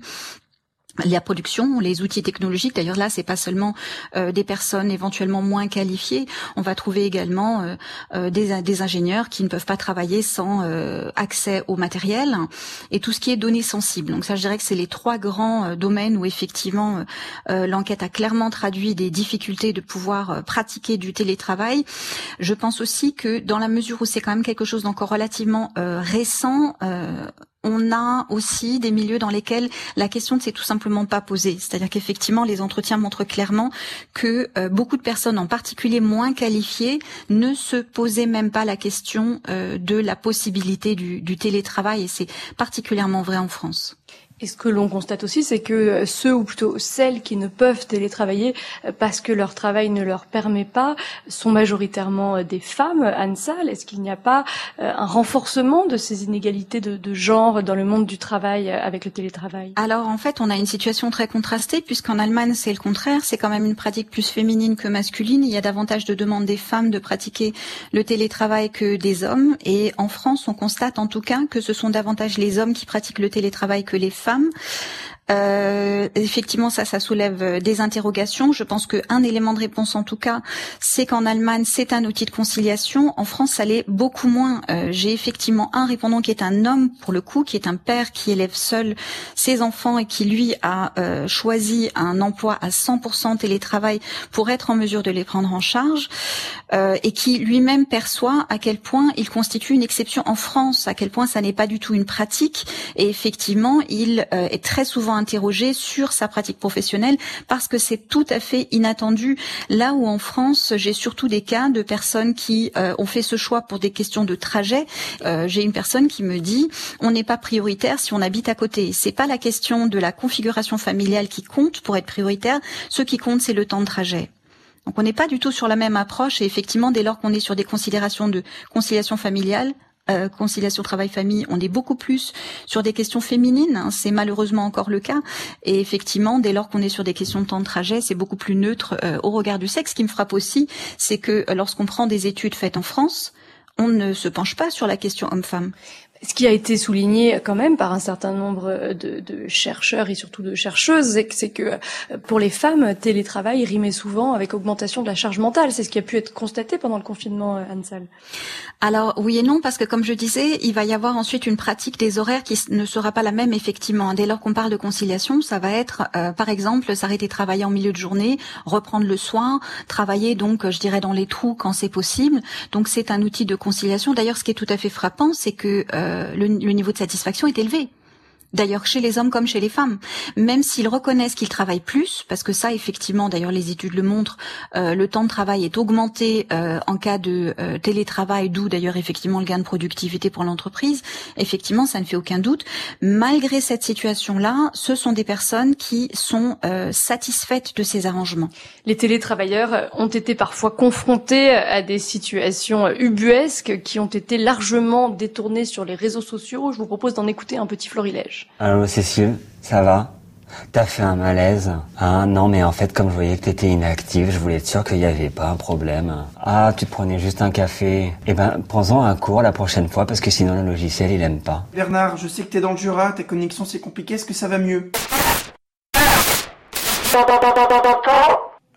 la production, les outils technologiques. D'ailleurs là, c'est pas seulement euh, des personnes éventuellement moins qualifiées. On va trouver également euh, euh, des, des ingénieurs qui ne peuvent pas travailler sans euh, accès au matériel et tout ce qui est données sensibles. Donc ça, je dirais que c'est les trois grands euh, domaines où effectivement euh, l'enquête a clairement traduit des difficultés de pouvoir euh, pratiquer du télétravail. Je pense aussi que dans la mesure où c'est quand même quelque chose d'encore relativement euh, récent, euh, on a aussi des milieux dans lesquels la question ne s'est tout simplement pas posée. C'est-à-dire qu'effectivement, les entretiens montrent clairement que euh, beaucoup de personnes, en particulier moins qualifiées, ne se posaient même pas la question euh, de la possibilité du, du télétravail, et c'est particulièrement vrai en France. Et ce que l'on constate aussi, c'est que ceux, ou plutôt celles qui ne peuvent télétravailler parce que leur travail ne leur permet pas, sont majoritairement des femmes. Anne Sall, est-ce qu'il n'y a pas un renforcement de ces inégalités de, de genre dans le monde du travail avec le télétravail? Alors en fait, on a une situation très contrastée, puisqu'en Allemagne, c'est le contraire. C'est quand même une pratique plus féminine que masculine. Il y a davantage de demandes des femmes de pratiquer le télétravail que des hommes. Et en France, on constate en tout cas que ce sont davantage les hommes qui pratiquent le télétravail que les femmes. femmes. Euh, effectivement, ça, ça soulève des interrogations. Je pense qu'un élément de réponse, en tout cas, c'est qu'en Allemagne, c'est un outil de conciliation. En France, ça l'est beaucoup moins. Euh, j'ai effectivement un répondant qui est un homme, pour le coup, qui est un père qui élève seul ses enfants et qui, lui, a euh, choisi un emploi à cent pour cent télétravail pour être en mesure de les prendre en charge, euh, et qui lui-même perçoit à quel point il constitue une exception en France, à quel point ça n'est pas du tout une pratique. Et effectivement, il euh, est très souvent interrogé sur sa pratique professionnelle parce que c'est tout à fait inattendu. Là où en France, j'ai surtout des cas de personnes qui euh, ont fait ce choix pour des questions de trajet. Euh, j'ai une personne qui me dit on n'est pas prioritaire si on habite à côté. C'est pas la question de la configuration familiale qui compte pour être prioritaire. Ce qui compte, c'est le temps de trajet. Donc on n'est pas du tout sur la même approche, et effectivement, dès lors qu'on est sur des considérations de conciliation familiale, Euh, conciliation travail-famille, on est beaucoup plus sur des questions féminines, hein, c'est malheureusement encore le cas, et effectivement, dès lors qu'on est sur des questions de temps de trajet, c'est beaucoup plus neutre euh, au regard du sexe. Ce qui me frappe aussi, c'est que euh, lorsqu'on prend des études faites en France, on ne se penche pas sur la question homme-femme. Ce qui a été souligné quand même par un certain nombre de, de chercheurs et surtout de chercheuses, c'est que pour les femmes, télétravail rimait souvent avec augmentation de la charge mentale. C'est ce qui a pu être constaté pendant le confinement, Anne Sall. Alors oui et non, parce que comme je disais, il va y avoir ensuite une pratique des horaires qui ne sera pas la même effectivement. Dès lors qu'on parle de conciliation, ça va être euh, par exemple s'arrêter de travailler en milieu de journée, reprendre le soir, travailler donc je dirais dans les trous quand c'est possible. Donc c'est un outil de conciliation. D'ailleurs, ce qui est tout à fait frappant, c'est que euh, Le, le niveau de satisfaction est élevé. D'ailleurs, chez les hommes comme chez les femmes, même s'ils reconnaissent qu'ils travaillent plus, parce que ça, effectivement, d'ailleurs, les études le montrent, euh, le temps de travail est augmenté euh, en cas de euh, télétravail, d'où d'ailleurs effectivement le gain de productivité pour l'entreprise. Effectivement, ça ne fait aucun doute. Malgré cette situation-là, ce sont des personnes qui sont euh, satisfaites de ces arrangements. Les télétravailleurs ont été parfois confrontés à des situations ubuesques qui ont été largement détournées sur les réseaux sociaux. Je vous propose d'en écouter un petit florilège. Allô Cécile, ça va? T'as fait un malaise? Ah non, mais en fait, comme je voyais que t'étais inactive, je voulais être sûr qu'il n'y avait pas un problème. Ah, tu te prenais juste un café? Eh ben, prends-en un cours la prochaine fois, parce que sinon le logiciel, il aime pas. Bernard, je sais que t'es dans le Jura, ta connexion c'est compliqué, est-ce que ça va mieux?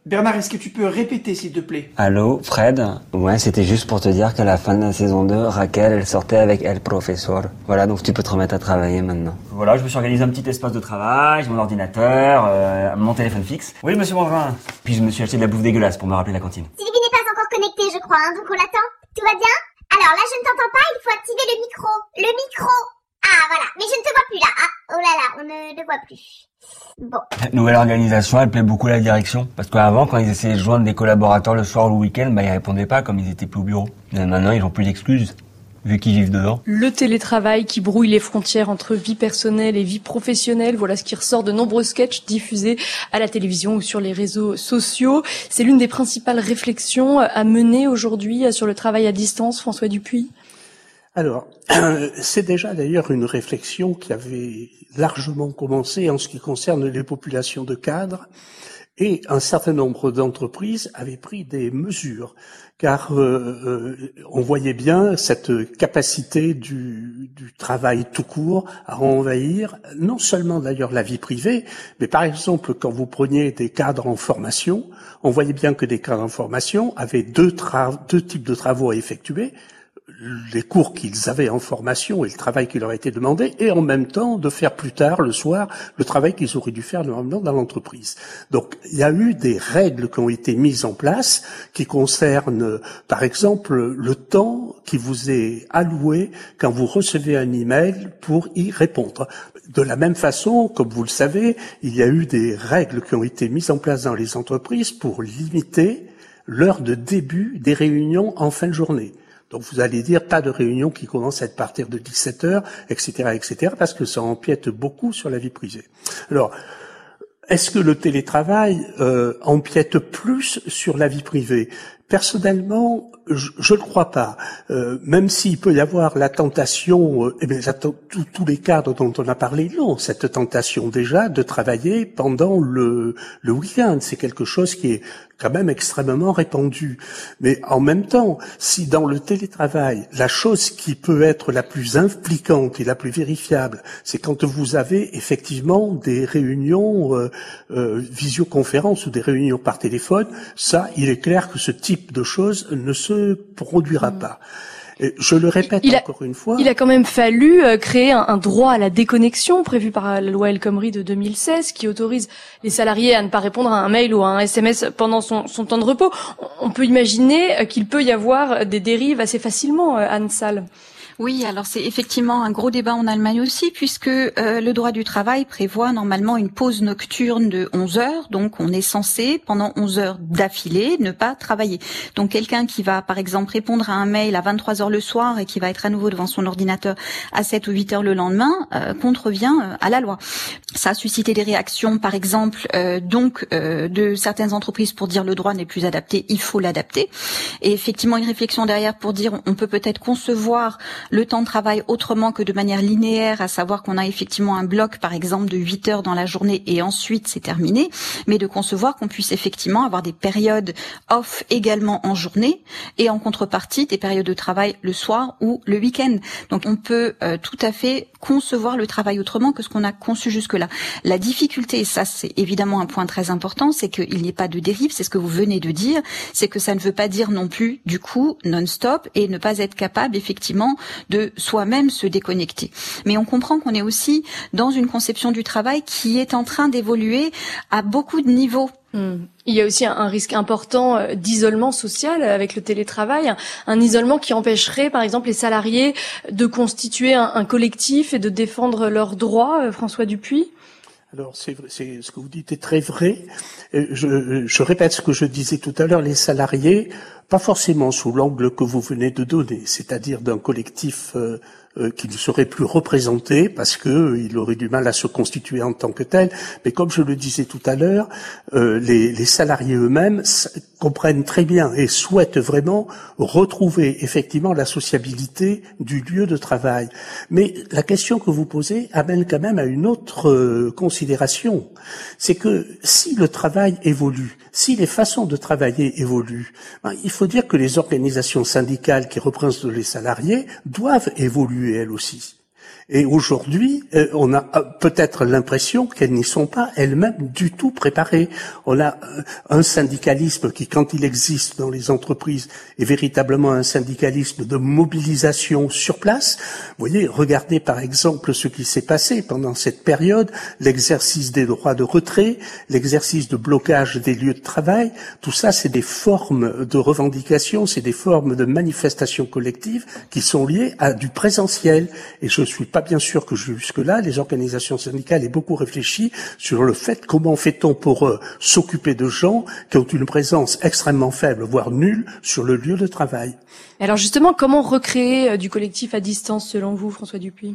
Bernard, est-ce que tu peux répéter, s'il te plaît? Allô, Fred? Ouais, c'était juste pour te dire qu'à la fin de la saison deux, Raquel, elle sortait avec El Professor. Voilà, donc tu peux te remettre à travailler maintenant. Voilà, je me suis organisé un petit espace de travail, j'ai mon ordinateur, euh, mon téléphone fixe. Oui, monsieur Mondrin. Puis je me suis acheté de la bouffe dégueulasse pour me rappeler la cantine. Sylvie n'est pas encore connectée, je crois, hein, donc on l'attend. Tout va bien? Alors là, je ne t'entends pas, il faut activer le micro. Le micro. Ah, voilà. Mais je ne te vois plus là. Ah, oh là là, on ne le voit plus. Bon. Cette nouvelle organisation, elle plaît beaucoup à la direction. Parce qu'avant, quand ils essayaient de joindre des collaborateurs le soir ou le week-end, bah, ils répondaient pas comme ils étaient plus au bureau. Mais maintenant, ils n'ont plus d'excuses, vu qu'ils vivent dedans. Le télétravail qui brouille les frontières entre vie personnelle et vie professionnelle, voilà ce qui ressort de nombreux sketchs diffusés à la télévision ou sur les réseaux sociaux. C'est l'une des principales réflexions à mener aujourd'hui sur le travail à distance, François Dupuis. Alors, c'est déjà d'ailleurs une réflexion qui avait largement commencé en ce qui concerne les populations de cadres, et un certain nombre d'entreprises avaient pris des mesures, car euh, euh, on voyait bien cette capacité du, du travail tout court à envahir non seulement d'ailleurs la vie privée, mais par exemple quand vous preniez des cadres en formation, on voyait bien que des cadres en formation avaient deux, tra- deux types de travaux à effectuer, les cours qu'ils avaient en formation et le travail qui leur a été demandé, et en même temps de faire plus tard, le soir, le travail qu'ils auraient dû faire normalement dans l'entreprise. Donc, il y a eu des règles qui ont été mises en place qui concernent, par exemple, le temps qui vous est alloué quand vous recevez un email pour y répondre. De la même façon, comme vous le savez, il y a eu des règles qui ont été mises en place dans les entreprises pour limiter l'heure de début des réunions en fin de journée. Donc vous allez dire pas de réunion qui commence à être à partir de dix-sept heures, et cetera, et cetera, parce que ça empiète beaucoup sur la vie privée. Alors, est-ce que le télétravail euh, empiète plus sur la vie privée? Personnellement, je ne le crois pas. Euh, même s'il peut y avoir la tentation, euh, eh bien, tous les cadres dont on a parlé l'ont, cette tentation déjà de travailler pendant le, le week-end. C'est quelque chose qui est quand même extrêmement répandu. Mais en même temps, si dans le télétravail, la chose qui peut être la plus impliquante et la plus vérifiable, c'est quand vous avez effectivement des réunions euh, euh, visioconférences ou des réunions par téléphone, ça, il est clair que ce type de choses ne se produira mmh. pas. Et je le répète il a, encore une fois. Il a quand même fallu euh, créer un, un droit à la déconnexion prévu par la loi El Khomri de deux mille seize qui autorise les salariés à ne pas répondre à un mail ou à un S M S pendant son, son temps de repos. On peut imaginer qu'il peut y avoir des dérives assez facilement, Anne Salle. Oui, alors c'est effectivement un gros débat en Allemagne aussi, puisque euh, le droit du travail prévoit normalement une pause nocturne de onze heures, donc on est censé, pendant onze heures d'affilée, ne pas travailler. Donc quelqu'un qui va, par exemple, répondre à un mail à vingt-trois heures le soir et qui va être à nouveau devant son ordinateur à sept ou huit heures le lendemain, euh, contrevient euh, à la loi. Ça a suscité des réactions, par exemple, euh, donc euh, de certaines entreprises pour dire le droit n'est plus adapté, il faut l'adapter. Et effectivement, une réflexion derrière pour dire on peut peut-être concevoir le temps de travail autrement que de manière linéaire, à savoir qu'on a effectivement un bloc, par exemple, de huit heures dans la journée et ensuite c'est terminé, mais de concevoir qu'on puisse effectivement avoir des périodes off également en journée et en contrepartie des périodes de travail le soir ou le week-end. Donc on peut euh, tout à fait concevoir le travail autrement que ce qu'on a conçu jusque-là. La difficulté, et ça c'est évidemment un point très important, c'est qu'il n'y ait pas de dérive, c'est ce que vous venez de dire, c'est que ça ne veut pas dire non plus du coup non-stop et ne pas être capable effectivement de soi-même se déconnecter. Mais on comprend qu'on est aussi dans une conception du travail qui est en train d'évoluer à beaucoup de niveaux. Mmh. Il y a aussi un, un risque important d'isolement social avec le télétravail, un, un isolement qui empêcherait par exemple les salariés de constituer un, un collectif et de défendre leurs droits, François Dupuis. Alors, c'est, c'est ce que vous dites est très vrai. Je, je répète ce que je disais tout à l'heure, les salariés, pas forcément sous l'angle que vous venez de donner, c'est-à-dire d'un collectif euh, euh, qui ne serait plus représenté parce que euh, il aurait du mal à se constituer en tant que tel. Mais comme je le disais tout à l'heure, euh, les, les salariés eux-mêmes comprennent très bien et souhaitent vraiment retrouver effectivement la sociabilité du lieu de travail. Mais la question que vous posez amène quand même à une autre euh, considération. C'est que si le travail évolue, si les façons de travailler évoluent, ben, il faut dire que les organisations syndicales qui représentent les salariés doivent évoluer elles aussi. Et aujourd'hui, euh, on a peut-être l'impression qu'elles n'y sont pas elles-mêmes du tout préparées. On a un syndicalisme qui, quand il existe dans les entreprises, est véritablement un syndicalisme de mobilisation sur place. Vous voyez, regardez par exemple ce qui s'est passé pendant cette période, l'exercice des droits de retrait, l'exercice de blocage des lieux de travail. Tout ça, c'est des formes de revendication, c'est des formes de manifestation collective qui sont liées à du présentiel. Et je suis pas bien sûr que jusque-là, les organisations syndicales aient beaucoup réfléchi sur le fait comment fait-on pour euh, s'occuper de gens qui ont une présence extrêmement faible, voire nulle, sur le lieu de travail. Alors justement, comment recréer euh, du collectif à distance selon vous, François Dupuis?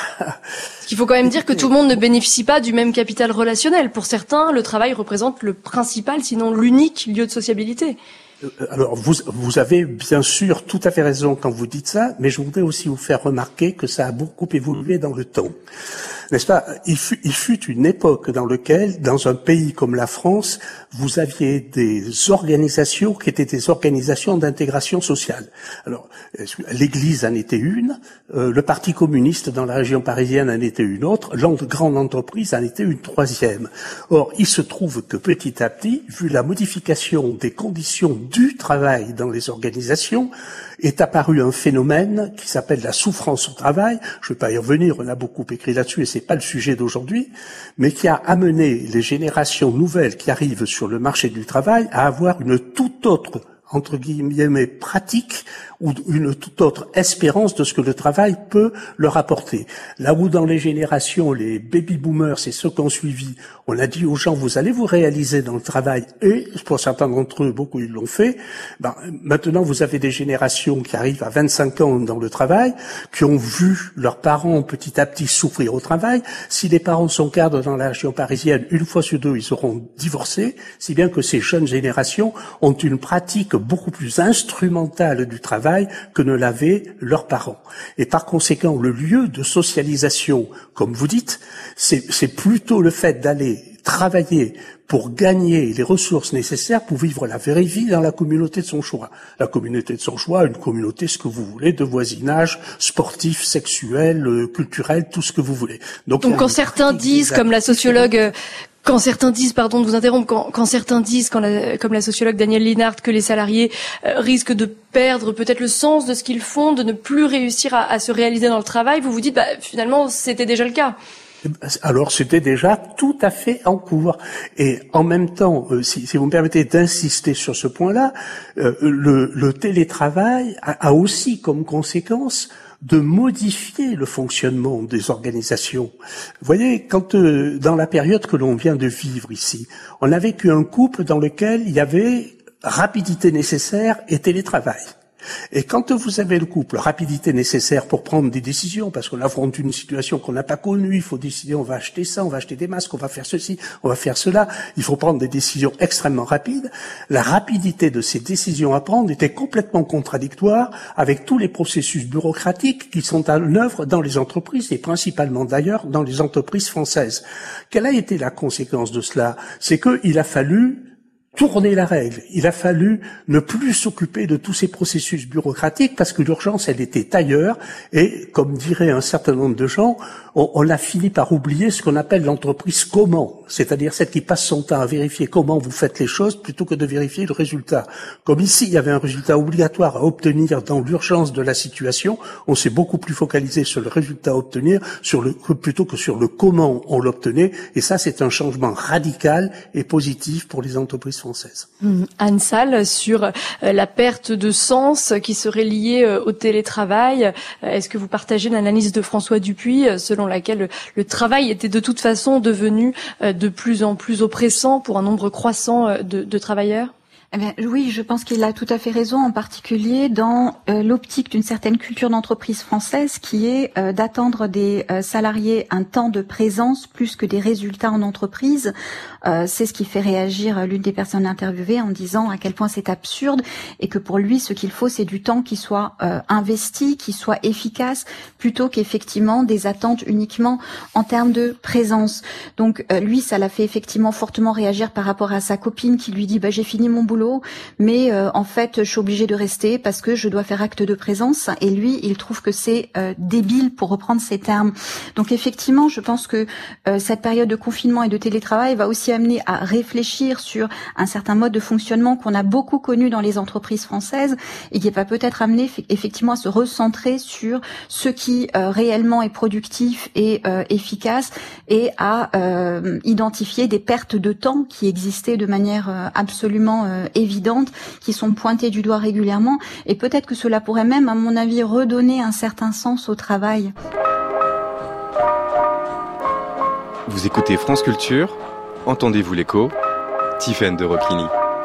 Parce qu'il faut quand même dire que tout le monde ne bénéficie pas du même capital relationnel. Pour certains, le travail représente le principal, sinon l'unique lieu de sociabilité. Alors, vous, vous avez bien sûr tout à fait raison quand vous dites ça, mais je voudrais aussi vous faire remarquer que ça a beaucoup évolué dans le temps. N'est-ce pas? Il fut, il fut une époque dans laquelle, dans un pays comme la France, vous aviez des organisations qui étaient des organisations d'intégration sociale. Alors, l'Église en était une, euh, le Parti communiste dans la région parisienne en était une autre, l'autre grande entreprise en était une troisième. Or, il se trouve que petit à petit, vu la modification des conditions du travail dans les organisations, est apparu un phénomène qui s'appelle la souffrance au travail. Je ne vais pas y revenir, on a beaucoup écrit là-dessus et c'est pas le sujet d'aujourd'hui, mais qui a amené les générations nouvelles qui arrivent sur le marché du travail à avoir une toute autre, entre guillemets, pratique ou une toute autre espérance de ce que le travail peut leur apporter. Là où dans les générations, les baby-boomers et ceux qui ont suivi, on a dit aux gens, vous allez vous réaliser dans le travail, et pour certains d'entre eux, beaucoup ils l'ont fait, ben, maintenant vous avez des générations qui arrivent à vingt-cinq ans dans le travail, qui ont vu leurs parents petit à petit souffrir au travail. Si les parents sont cadres dans la région parisienne, une fois sur deux, ils auront divorcé, si bien que ces jeunes générations ont une pratique beaucoup plus instrumentale du travail que ne l'avaient leurs parents. Et par conséquent, le lieu de socialisation, comme vous dites, c'est, c'est plutôt le fait d'aller travailler pour gagner les ressources nécessaires pour vivre la vraie vie dans la communauté de son choix. La communauté de son choix, une communauté, ce que vous voulez, de voisinage, sportif, sexuel, euh, culturel, tout ce que vous voulez. Donc, Donc quand certains disent, comme la sociologue... Quand certains disent, pardon de vous interrompre, quand, quand certains disent, quand la, comme la sociologue Danielle Linhart, que les salariés euh, risquent de perdre peut-être le sens de ce qu'ils font, de ne plus réussir à, à se réaliser dans le travail, vous vous dites, bah, finalement, c'était déjà le cas. Alors c'était déjà tout à fait en cours. Et en même temps, euh, si, si vous me permettez d'insister sur ce point-là, euh, le, le télétravail a, a aussi comme conséquence de modifier le fonctionnement des organisations. Vous voyez, quand euh, dans la période que l'on vient de vivre ici, on a vécu un couple dans lequel il y avait rapidité nécessaire et télétravail. Et quand vous avez le couple, rapidité nécessaire pour prendre des décisions, parce qu'on affronte une situation qu'on n'a pas connue, il faut décider, on va acheter ça, on va acheter des masques, on va faire ceci, on va faire cela, il faut prendre des décisions extrêmement rapides. La rapidité de ces décisions à prendre était complètement contradictoire avec tous les processus bureaucratiques qui sont en œuvre dans les entreprises, et principalement d'ailleurs dans les entreprises françaises. Quelle a été la conséquence de cela? C'est qu'il a fallu tourner la règle. Il a fallu ne plus s'occuper de tous ces processus bureaucratiques parce que l'urgence, elle était ailleurs et, comme dirait un certain nombre de gens, on, on a fini par oublier ce qu'on appelle l'entreprise comment, c'est-à-dire celle qui passe son temps à vérifier comment vous faites les choses plutôt que de vérifier le résultat. Comme ici, il y avait un résultat obligatoire à obtenir dans l'urgence de la situation, on s'est beaucoup plus focalisé sur le résultat à obtenir sur le, plutôt que sur le comment on l'obtenait, et ça, c'est un changement radical et positif pour les entreprises françaises. Mmh. Anne Salle, sur euh, la perte de sens qui serait liée euh, au télétravail, euh, est-ce que vous partagez l'analyse de François Dupuis euh, selon laquelle le, le travail était de toute façon devenu euh, de plus en plus oppressant pour un nombre croissant euh, de, de travailleurs ? Eh bien, oui, je pense qu'il a tout à fait raison, en particulier dans euh, l'optique d'une certaine culture d'entreprise française qui est euh, d'attendre des euh, salariés un temps de présence plus que des résultats en entreprise. Euh, c'est ce qui fait réagir l'une des personnes interviewées en disant à quel point c'est absurde et que pour lui, ce qu'il faut, c'est du temps qui soit euh, investi, qui soit efficace, plutôt qu'effectivement des attentes uniquement en termes de présence. Donc, euh, lui, ça l'a fait effectivement fortement réagir par rapport à sa copine qui lui dit bah, « j'ai fini mon boulot boulot, mais euh, en fait, je suis obligée de rester parce que je dois faire acte de présence. Et lui, il trouve que c'est euh, débile, pour reprendre ces termes. Donc effectivement, je pense que euh, cette période de confinement et de télétravail va aussi amener à réfléchir sur un certain mode de fonctionnement qu'on a beaucoup connu dans les entreprises françaises et qui va peut-être amener effectivement à se recentrer sur ce qui euh, réellement est productif et euh, efficace et à euh, identifier des pertes de temps qui existaient de manière euh, absolument euh, évidente, qui sont pointées du doigt régulièrement, et peut-être que cela pourrait même, à mon avis, redonner un certain sens au travail. Vous écoutez France Culture, entendez-vous l'écho, Tiffaine de Roquigny.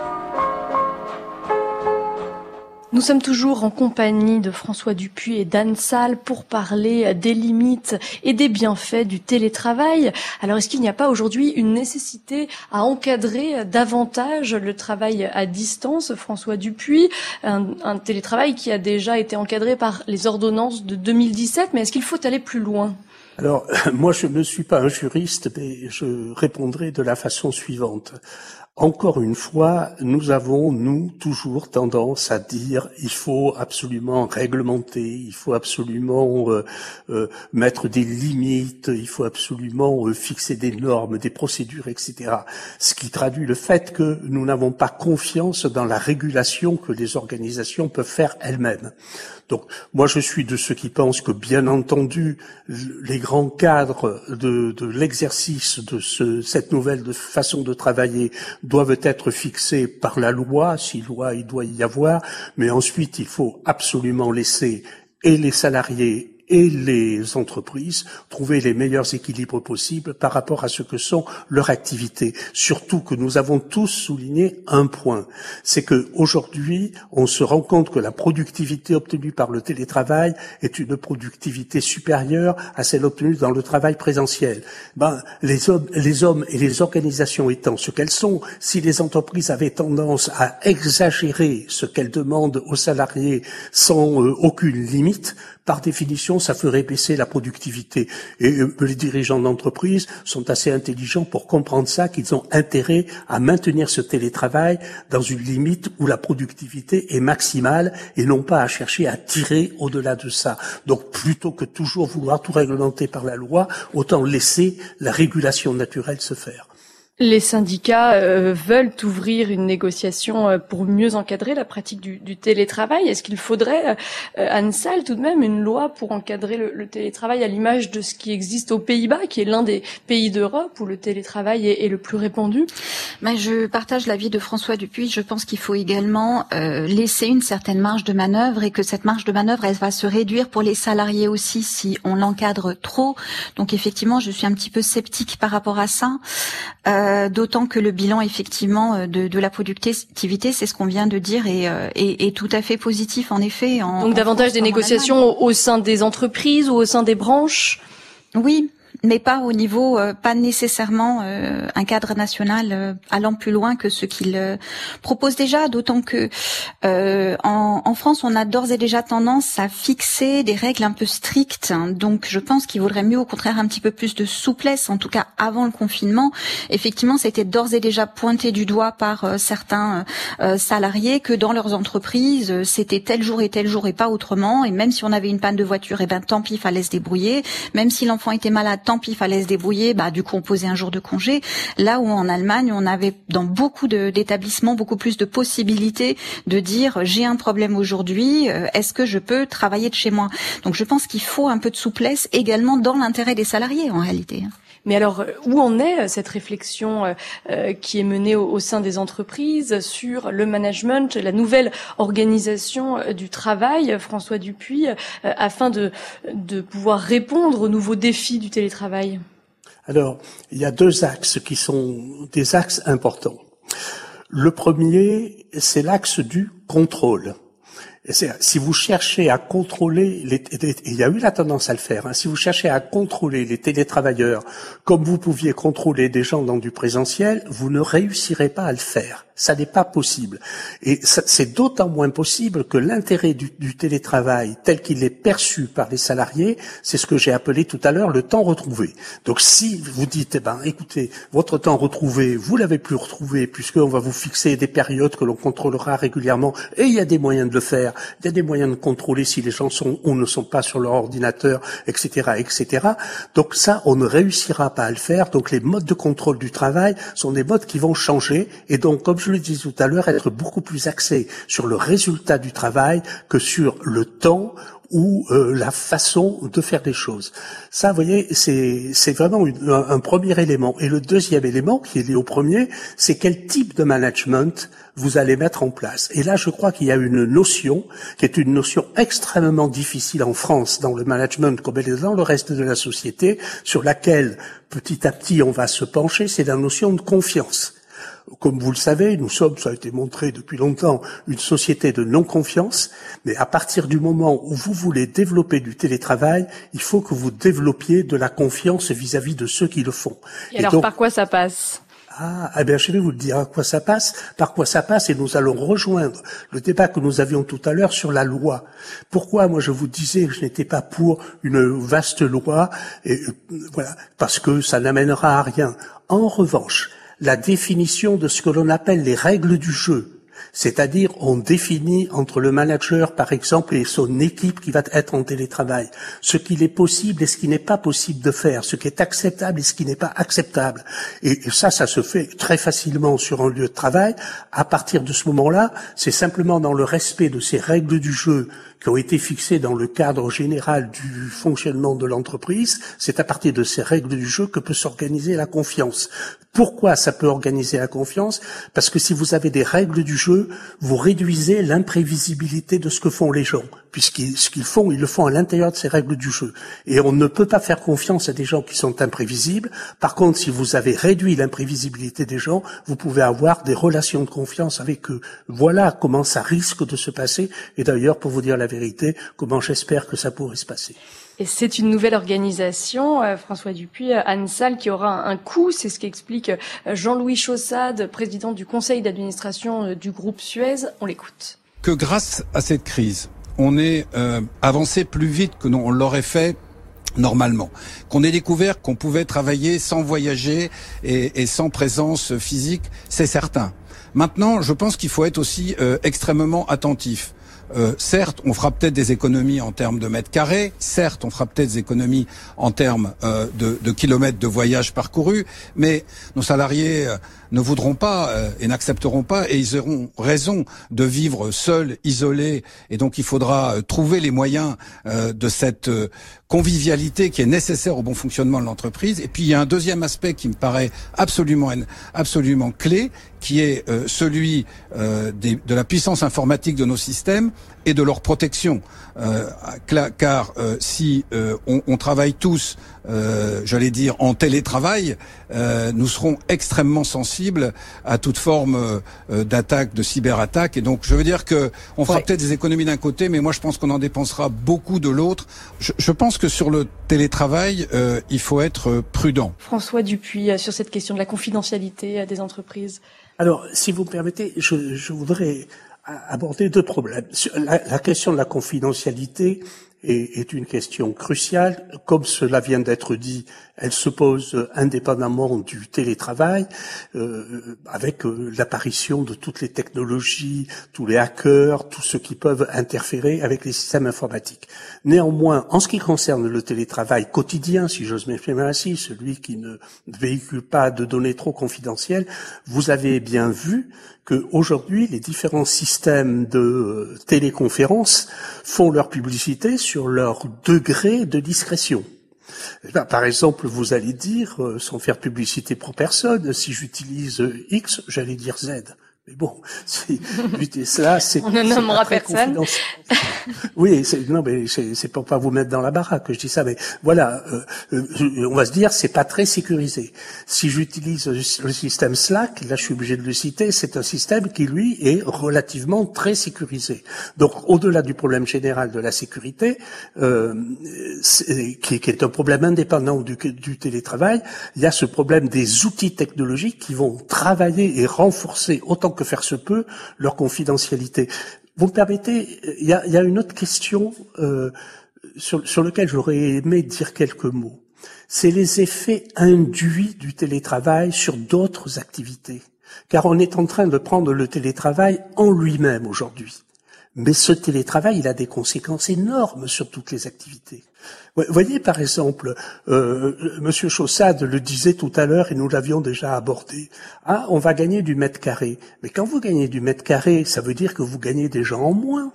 Nous sommes toujours en compagnie de François Dupuis et d'Anne Salle pour parler des limites et des bienfaits du télétravail. Alors, est-ce qu'il n'y a pas aujourd'hui une nécessité à encadrer davantage le travail à distance, François Dupuis, un, un télétravail qui a déjà été encadré par les ordonnances de deux mille dix-sept, mais est-ce qu'il faut aller plus loin ? Alors, moi, je ne suis pas un juriste, mais je répondrai de la façon suivante. Encore une fois, nous avons, nous, toujours tendance à dire il faut absolument réglementer, il faut absolument euh, euh, mettre des limites, il faut absolument euh, fixer des normes, des procédures, et cetera. Ce qui traduit le fait que nous n'avons pas confiance dans la régulation que les organisations peuvent faire elles-mêmes. Donc, moi, je suis de ceux qui pensent que, bien entendu, les grands cadres de, de l'exercice de ce, cette nouvelle de façon de travailler doivent être fixés par la loi, si loi il doit y avoir, mais ensuite, il faut absolument laisser et les salariés et les entreprises trouver les meilleurs équilibres possibles par rapport à ce que sont leurs activités. Surtout que nous avons tous souligné un point, c'est que aujourd'hui, on se rend compte que la productivité obtenue par le télétravail est une productivité supérieure à celle obtenue dans le travail présentiel. Ben, les hommes, les hommes et les organisations étant ce qu'elles sont, si les entreprises avaient tendance à exagérer ce qu'elles demandent aux salariés sans euh, aucune limite, par définition, ça ferait baisser la productivité. Et euh, les dirigeants d'entreprise sont assez intelligents pour comprendre ça, qu'ils ont intérêt à maintenir ce télétravail dans une limite où la productivité est maximale et non pas à chercher à tirer au-delà de ça. Donc, plutôt que toujours vouloir tout réglementer par la loi, autant laisser la régulation naturelle se faire. Les syndicats euh, veulent ouvrir une négociation euh, pour mieux encadrer la pratique du, du télétravail. Est-ce qu'il faudrait, euh, Anne Salle, tout de même une loi pour encadrer le, le télétravail à l'image de ce qui existe aux Pays-Bas, qui est l'un des pays d'Europe où le télétravail est, est le plus répandu ? Mais je partage l'avis de François Dupuis. Je pense qu'il faut également euh, laisser une certaine marge de manœuvre et que cette marge de manœuvre, elle va se réduire pour les salariés aussi si on l'encadre trop. Donc effectivement, je suis un petit peu sceptique par rapport à ça. Euh, Euh, d'autant que le bilan effectivement de, de la productivité, c'est ce qu'on vient de dire, est, est, est tout à fait positif en effet. En, Donc en davantage France, des négociations au, au sein des entreprises ou au sein des branches ? Oui. Mais pas au niveau, euh, pas nécessairement euh, un cadre national euh, allant plus loin que ce qu'il euh, propose déjà, d'autant que euh, en, en France, on a d'ores et déjà tendance à fixer des règles un peu strictes. Hein. Donc, je pense qu'il vaudrait mieux, au contraire, un petit peu plus de souplesse. En tout cas, avant le confinement, effectivement, c'était d'ores et déjà pointé du doigt par euh, certains euh, salariés que dans leurs entreprises, euh, c'était tel jour et tel jour et pas autrement. Et même si on avait une panne de voiture, eh ben tant pis, fallait se débrouiller. Même si l'enfant était malade, tant pis, fallait se débrouiller, bah, du coup, on posait un jour de congé. Là où en Allemagne, on avait dans beaucoup de, d'établissements beaucoup plus de possibilités de dire j'ai un problème aujourd'hui, euh, est-ce que je peux travailler de chez moi? Donc, je pense qu'il faut un peu de souplesse également dans l'intérêt des salariés, en réalité. Mais alors, où en est cette réflexion euh, qui est menée au, au sein des entreprises sur le management, la nouvelle organisation euh, du travail, François Dupuis, euh, afin de, de pouvoir répondre aux nouveaux défis du télétravail? Alors, il y a deux axes qui sont des axes importants. Le premier, c'est l'axe du contrôle. Si vous cherchez à contrôler, les, et il y a eu la tendance à le faire, hein, si vous cherchez à contrôler les télétravailleurs comme vous pouviez contrôler des gens dans du présentiel, vous ne réussirez pas à le faire. Ça n'est pas possible. Et ça, c'est d'autant moins possible que l'intérêt du, du télétravail tel qu'il est perçu par les salariés, c'est ce que j'ai appelé tout à l'heure le temps retrouvé. Donc si vous dites, eh ben, écoutez, votre temps retrouvé, vous l'avez plus retrouvé puisqu'on va vous fixer des périodes que l'on contrôlera régulièrement, et il y a des moyens de le faire, il y a des moyens de contrôler si les gens sont ou ne sont pas sur leur ordinateur, et cetera, et cetera. Donc ça, on ne réussira pas à le faire. Donc les modes de contrôle du travail sont des modes qui vont changer, et donc, comme je le disais tout à l'heure, être beaucoup plus axé sur le résultat du travail que sur le temps ou euh, la façon de faire des choses. Ça, vous voyez, c'est, c'est vraiment une, un, un premier élément. Et le deuxième élément, qui est lié au premier, c'est quel type de management vous allez mettre en place. Et là, je crois qu'il y a une notion qui est une notion extrêmement difficile en France dans le management comme elle est dans le reste de la société, sur laquelle petit à petit on va se pencher, c'est la notion de confiance. Comme vous le savez, nous sommes, ça a été montré depuis longtemps, une société de non-confiance, mais à partir du moment où vous voulez développer du télétravail, il faut que vous développiez de la confiance vis-à-vis de ceux qui le font. Et, et alors, donc, par quoi ça passe ? Ah, eh bien, je vais vous le dire à quoi ça passe, par quoi ça passe, et nous allons rejoindre le débat que nous avions tout à l'heure sur la loi. Pourquoi, moi, je vous disais que je n'étais pas pour une vaste loi, et voilà, parce que ça n'amènera à rien. En revanche, la définition de ce que l'on appelle les règles du jeu, c'est-à-dire on définit entre le manager, par exemple, et son équipe qui va être en télétravail, ce qu'il est possible et ce qui n'est pas possible de faire, ce qui est acceptable et ce qui n'est pas acceptable. Et ça, ça se fait très facilement sur un lieu de travail. À partir de ce moment-là, c'est simplement dans le respect de ces règles du jeu qui ont été fixées dans le cadre général du fonctionnement de l'entreprise, c'est à partir de ces règles du jeu que peut s'organiser la confiance. Pourquoi ça peut organiser la confiance ? Parce que si vous avez des règles du jeu, vous réduisez l'imprévisibilité de ce que font les gens. Puisqu'ils ce qu'ils font, ils le font à l'intérieur de ces règles du jeu. Et on ne peut pas faire confiance à des gens qui sont imprévisibles. Par contre, si vous avez réduit l'imprévisibilité des gens, vous pouvez avoir des relations de confiance avec eux. Voilà comment ça risque de se passer. Et d'ailleurs, pour vous dire la vérité, comment j'espère que ça pourrait se passer. Et c'est une nouvelle organisation, euh, François Dupuis, Anne Salle, qui aura un coût. C'est ce qu'explique Jean-Louis Chaussade, président du conseil d'administration du groupe Suez. On l'écoute. Que grâce à cette crise, on est euh, avancé plus vite que nous, on l'aurait fait normalement. Qu'on ait découvert qu'on pouvait travailler sans voyager et, et sans présence physique, c'est certain. Maintenant, je pense qu'il faut être aussi euh, extrêmement attentif. Euh, certes, on fera peut-être des économies en termes de mètres carrés. Certes, on fera peut-être des économies en termes euh, de, de kilomètres de voyage parcourus. Mais nos salariés euh, ne voudront pas euh, et n'accepteront pas, et ils auront raison de vivre seuls, isolés. Et donc, il faudra euh, trouver les moyens euh, de cette euh, convivialité qui est nécessaire au bon fonctionnement de l'entreprise. Et puis, il y a un deuxième aspect qui me paraît absolument, absolument clé, qui est euh, celui euh, des, de la puissance informatique de nos systèmes et de leur protection. Euh, car euh, si euh, on, on travaille tous, euh, j'allais dire, en télétravail, euh, nous serons extrêmement sensibles à toute forme euh, d'attaque, de cyberattaque. Et donc, je veux dire que on fera ouais. peut-être des économies d'un côté, mais moi, je pense qu'on en dépensera beaucoup de l'autre. Je, je pense que sur le télétravail, euh, il faut être prudent. François Dupuis, sur cette question de la confidentialité des entreprises. Alors, si vous me permettez, je, je voudrais aborder deux problèmes. La, la question de la confidentialité est, est une question cruciale. Comme cela vient d'être dit, elle se pose indépendamment du télétravail, euh, avec euh, l'apparition de toutes les technologies, tous les hackers, tous ceux qui peuvent interférer avec les systèmes informatiques. Néanmoins, en ce qui concerne le télétravail quotidien, si j'ose m'exprimer ainsi, celui qui ne véhicule pas de données trop confidentielles, vous avez bien vu que aujourd'hui, les différents systèmes de téléconférence font leur publicité sur leur degré de discrétion. Par exemple, vous allez dire, sans faire publicité pour personne, si j'utilise X, j'allais dire Z. Mais bon, c'est, cela, c'est, on ne nommera personne. Oui, c'est, non, mais c'est, c'est pour pas vous mettre dans la baraque que je dis ça, mais voilà, euh, euh, on va se dire, c'est pas très sécurisé. Si j'utilise le système Slack, là, je suis obligé de le citer, c'est un système qui, lui, est relativement très sécurisé. Donc, au-delà du problème général de la sécurité, euh, qui, qui est un problème indépendant du, du télétravail, il y a ce problème des outils technologiques qui vont travailler et renforcer autant que faire se peut, leur confidentialité. Vous me permettez, il y a, il y a une autre question euh, sur, sur laquelle j'aurais aimé dire quelques mots. C'est les effets induits du télétravail sur d'autres activités. Car on est en train de prendre le télétravail en lui-même aujourd'hui. Mais ce télétravail, il a des conséquences énormes sur toutes les activités. Vous voyez, par exemple, euh, Monsieur Chaussade le disait tout à l'heure et nous l'avions déjà abordé. Ah, on va gagner du mètre carré. Mais quand vous gagnez du mètre carré, ça veut dire que vous gagnez des gens en moins.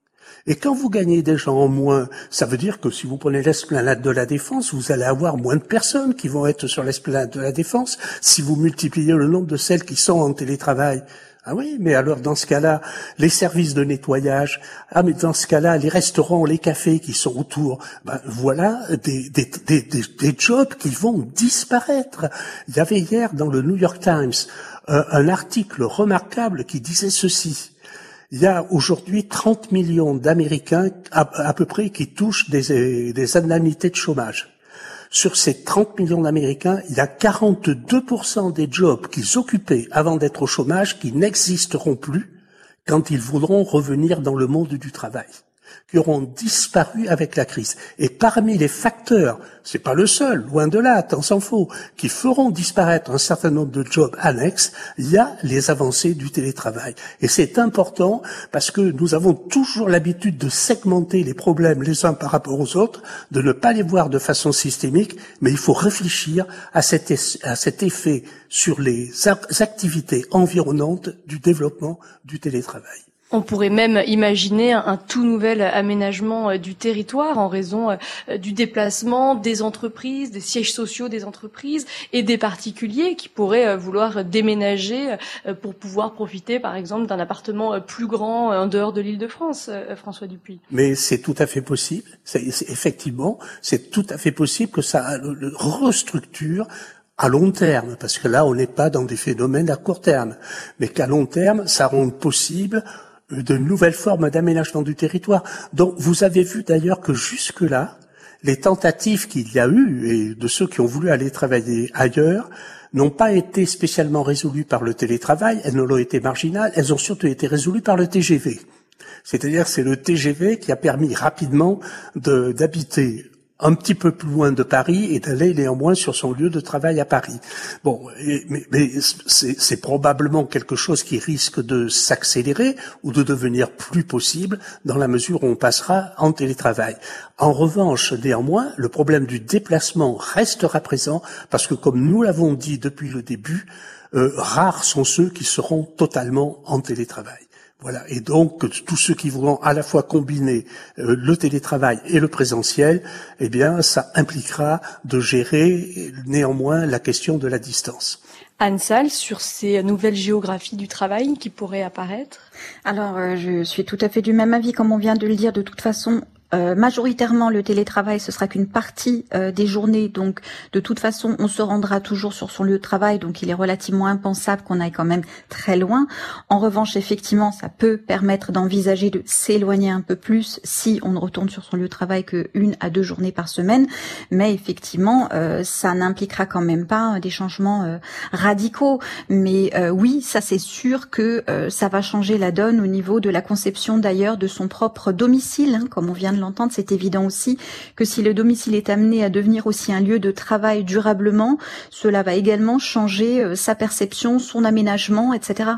Et quand vous gagnez des gens en moins, ça veut dire que si vous prenez l'esplanade de la Défense, vous allez avoir moins de personnes qui vont être sur l'esplanade de la Défense si vous multipliez le nombre de celles qui sont en télétravail. Ah oui, mais alors dans ce cas-là, les services de nettoyage, ah mais dans ce cas-là, les restaurants, les cafés qui sont autour, ben voilà des, des, des, des, des jobs qui vont disparaître. Il y avait hier dans le New York Times euh, un article remarquable qui disait ceci. Il y a aujourd'hui trente millions d'Américains à, à peu près qui touchent des, des indemnités de chômage. Sur ces trente millions d'Américains, il y a quarante-deux pour cent des jobs qu'ils occupaient avant d'être au chômage qui n'existeront plus quand ils voudront revenir dans le monde du travail, qui auront disparu avec la crise. Et parmi les facteurs, c'est pas le seul, loin de là, tant s'en faut, qui feront disparaître un certain nombre de jobs annexes, il y a les avancées du télétravail. Et c'est important parce que nous avons toujours l'habitude de segmenter les problèmes les uns par rapport aux autres, de ne pas les voir de façon systémique, mais il faut réfléchir à cet, à cet effet sur les activités environnantes du développement du télétravail. On pourrait même imaginer un tout nouvel aménagement du territoire en raison du déplacement des entreprises, des sièges sociaux des entreprises et des particuliers qui pourraient vouloir déménager pour pouvoir profiter, par exemple, d'un appartement plus grand en dehors de l'Île-de-France, François Dupuy. Mais c'est tout à fait possible. C'est, c'est, effectivement, c'est tout à fait possible que ça le, le restructure à long terme, parce que là, on n'est pas dans des phénomènes à court terme, mais qu'à long terme, ça rende possible de nouvelles formes d'aménagement du territoire. Donc, vous avez vu d'ailleurs que jusque-là, les tentatives qu'il y a eu, et de ceux qui ont voulu aller travailler ailleurs, n'ont pas été spécialement résolues par le télétravail, elles n'ont été marginales, elles ont surtout été résolues par le T G V. C'est-à-dire, c'est le T G V qui a permis rapidement de, d'habiter un petit peu plus loin de Paris et d'aller néanmoins sur son lieu de travail à Paris. Bon, et, mais, mais c'est, c'est probablement quelque chose qui risque de s'accélérer ou de devenir plus possible dans la mesure où on passera en télétravail. En revanche, néanmoins, le problème du déplacement restera présent parce que, comme nous l'avons dit depuis le début, euh, rares sont ceux qui seront totalement en télétravail. Voilà. Et donc, tous ceux qui voudront à la fois combiner euh, le télétravail et le présentiel, eh bien, ça impliquera de gérer néanmoins la question de la distance. Anne Sall, sur ces nouvelles géographies du travail qui pourraient apparaître? Alors, euh, je suis tout à fait du même avis, comme on vient de le dire. De toute façon, Euh, majoritairement, le télétravail, ce sera qu'une partie euh, des journées. Donc, de toute façon, on se rendra toujours sur son lieu de travail. Donc, il est relativement impensable qu'on aille quand même très loin. En revanche, effectivement, ça peut permettre d'envisager de s'éloigner un peu plus si on ne retourne sur son lieu de travail que une à deux journées par semaine. Mais effectivement, euh, ça n'impliquera quand même pas des changements euh, radicaux. Mais euh, oui, ça c'est sûr que euh, ça va changer la donne au niveau de la conception d'ailleurs de son propre domicile, hein, comme on vient de l'entendre. C'est évident aussi que si le domicile est amené à devenir aussi un lieu de travail durablement, cela va également changer euh, sa perception, son aménagement, et cetera.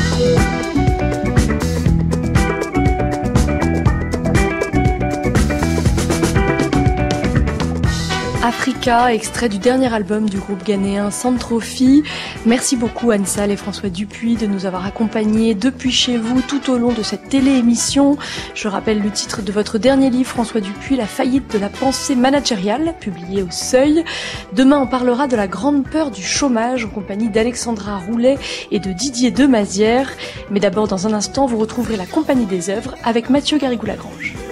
Africa, extrait du dernier album du groupe ghanéen Santrophi. Merci beaucoup Anne Sall et François Dupuy de nous avoir accompagnés depuis chez vous tout au long de cette télé-émission. Je rappelle le titre de votre dernier livre, François Dupuy, La faillite de la pensée managériale, publié au Seuil. Demain, on parlera de la grande peur du chômage en compagnie d'Alexandra Roulet et de Didier Demazière. Mais d'abord, dans un instant, vous retrouverez la Compagnie des œuvres avec Mathieu Garrigou-Lagrange.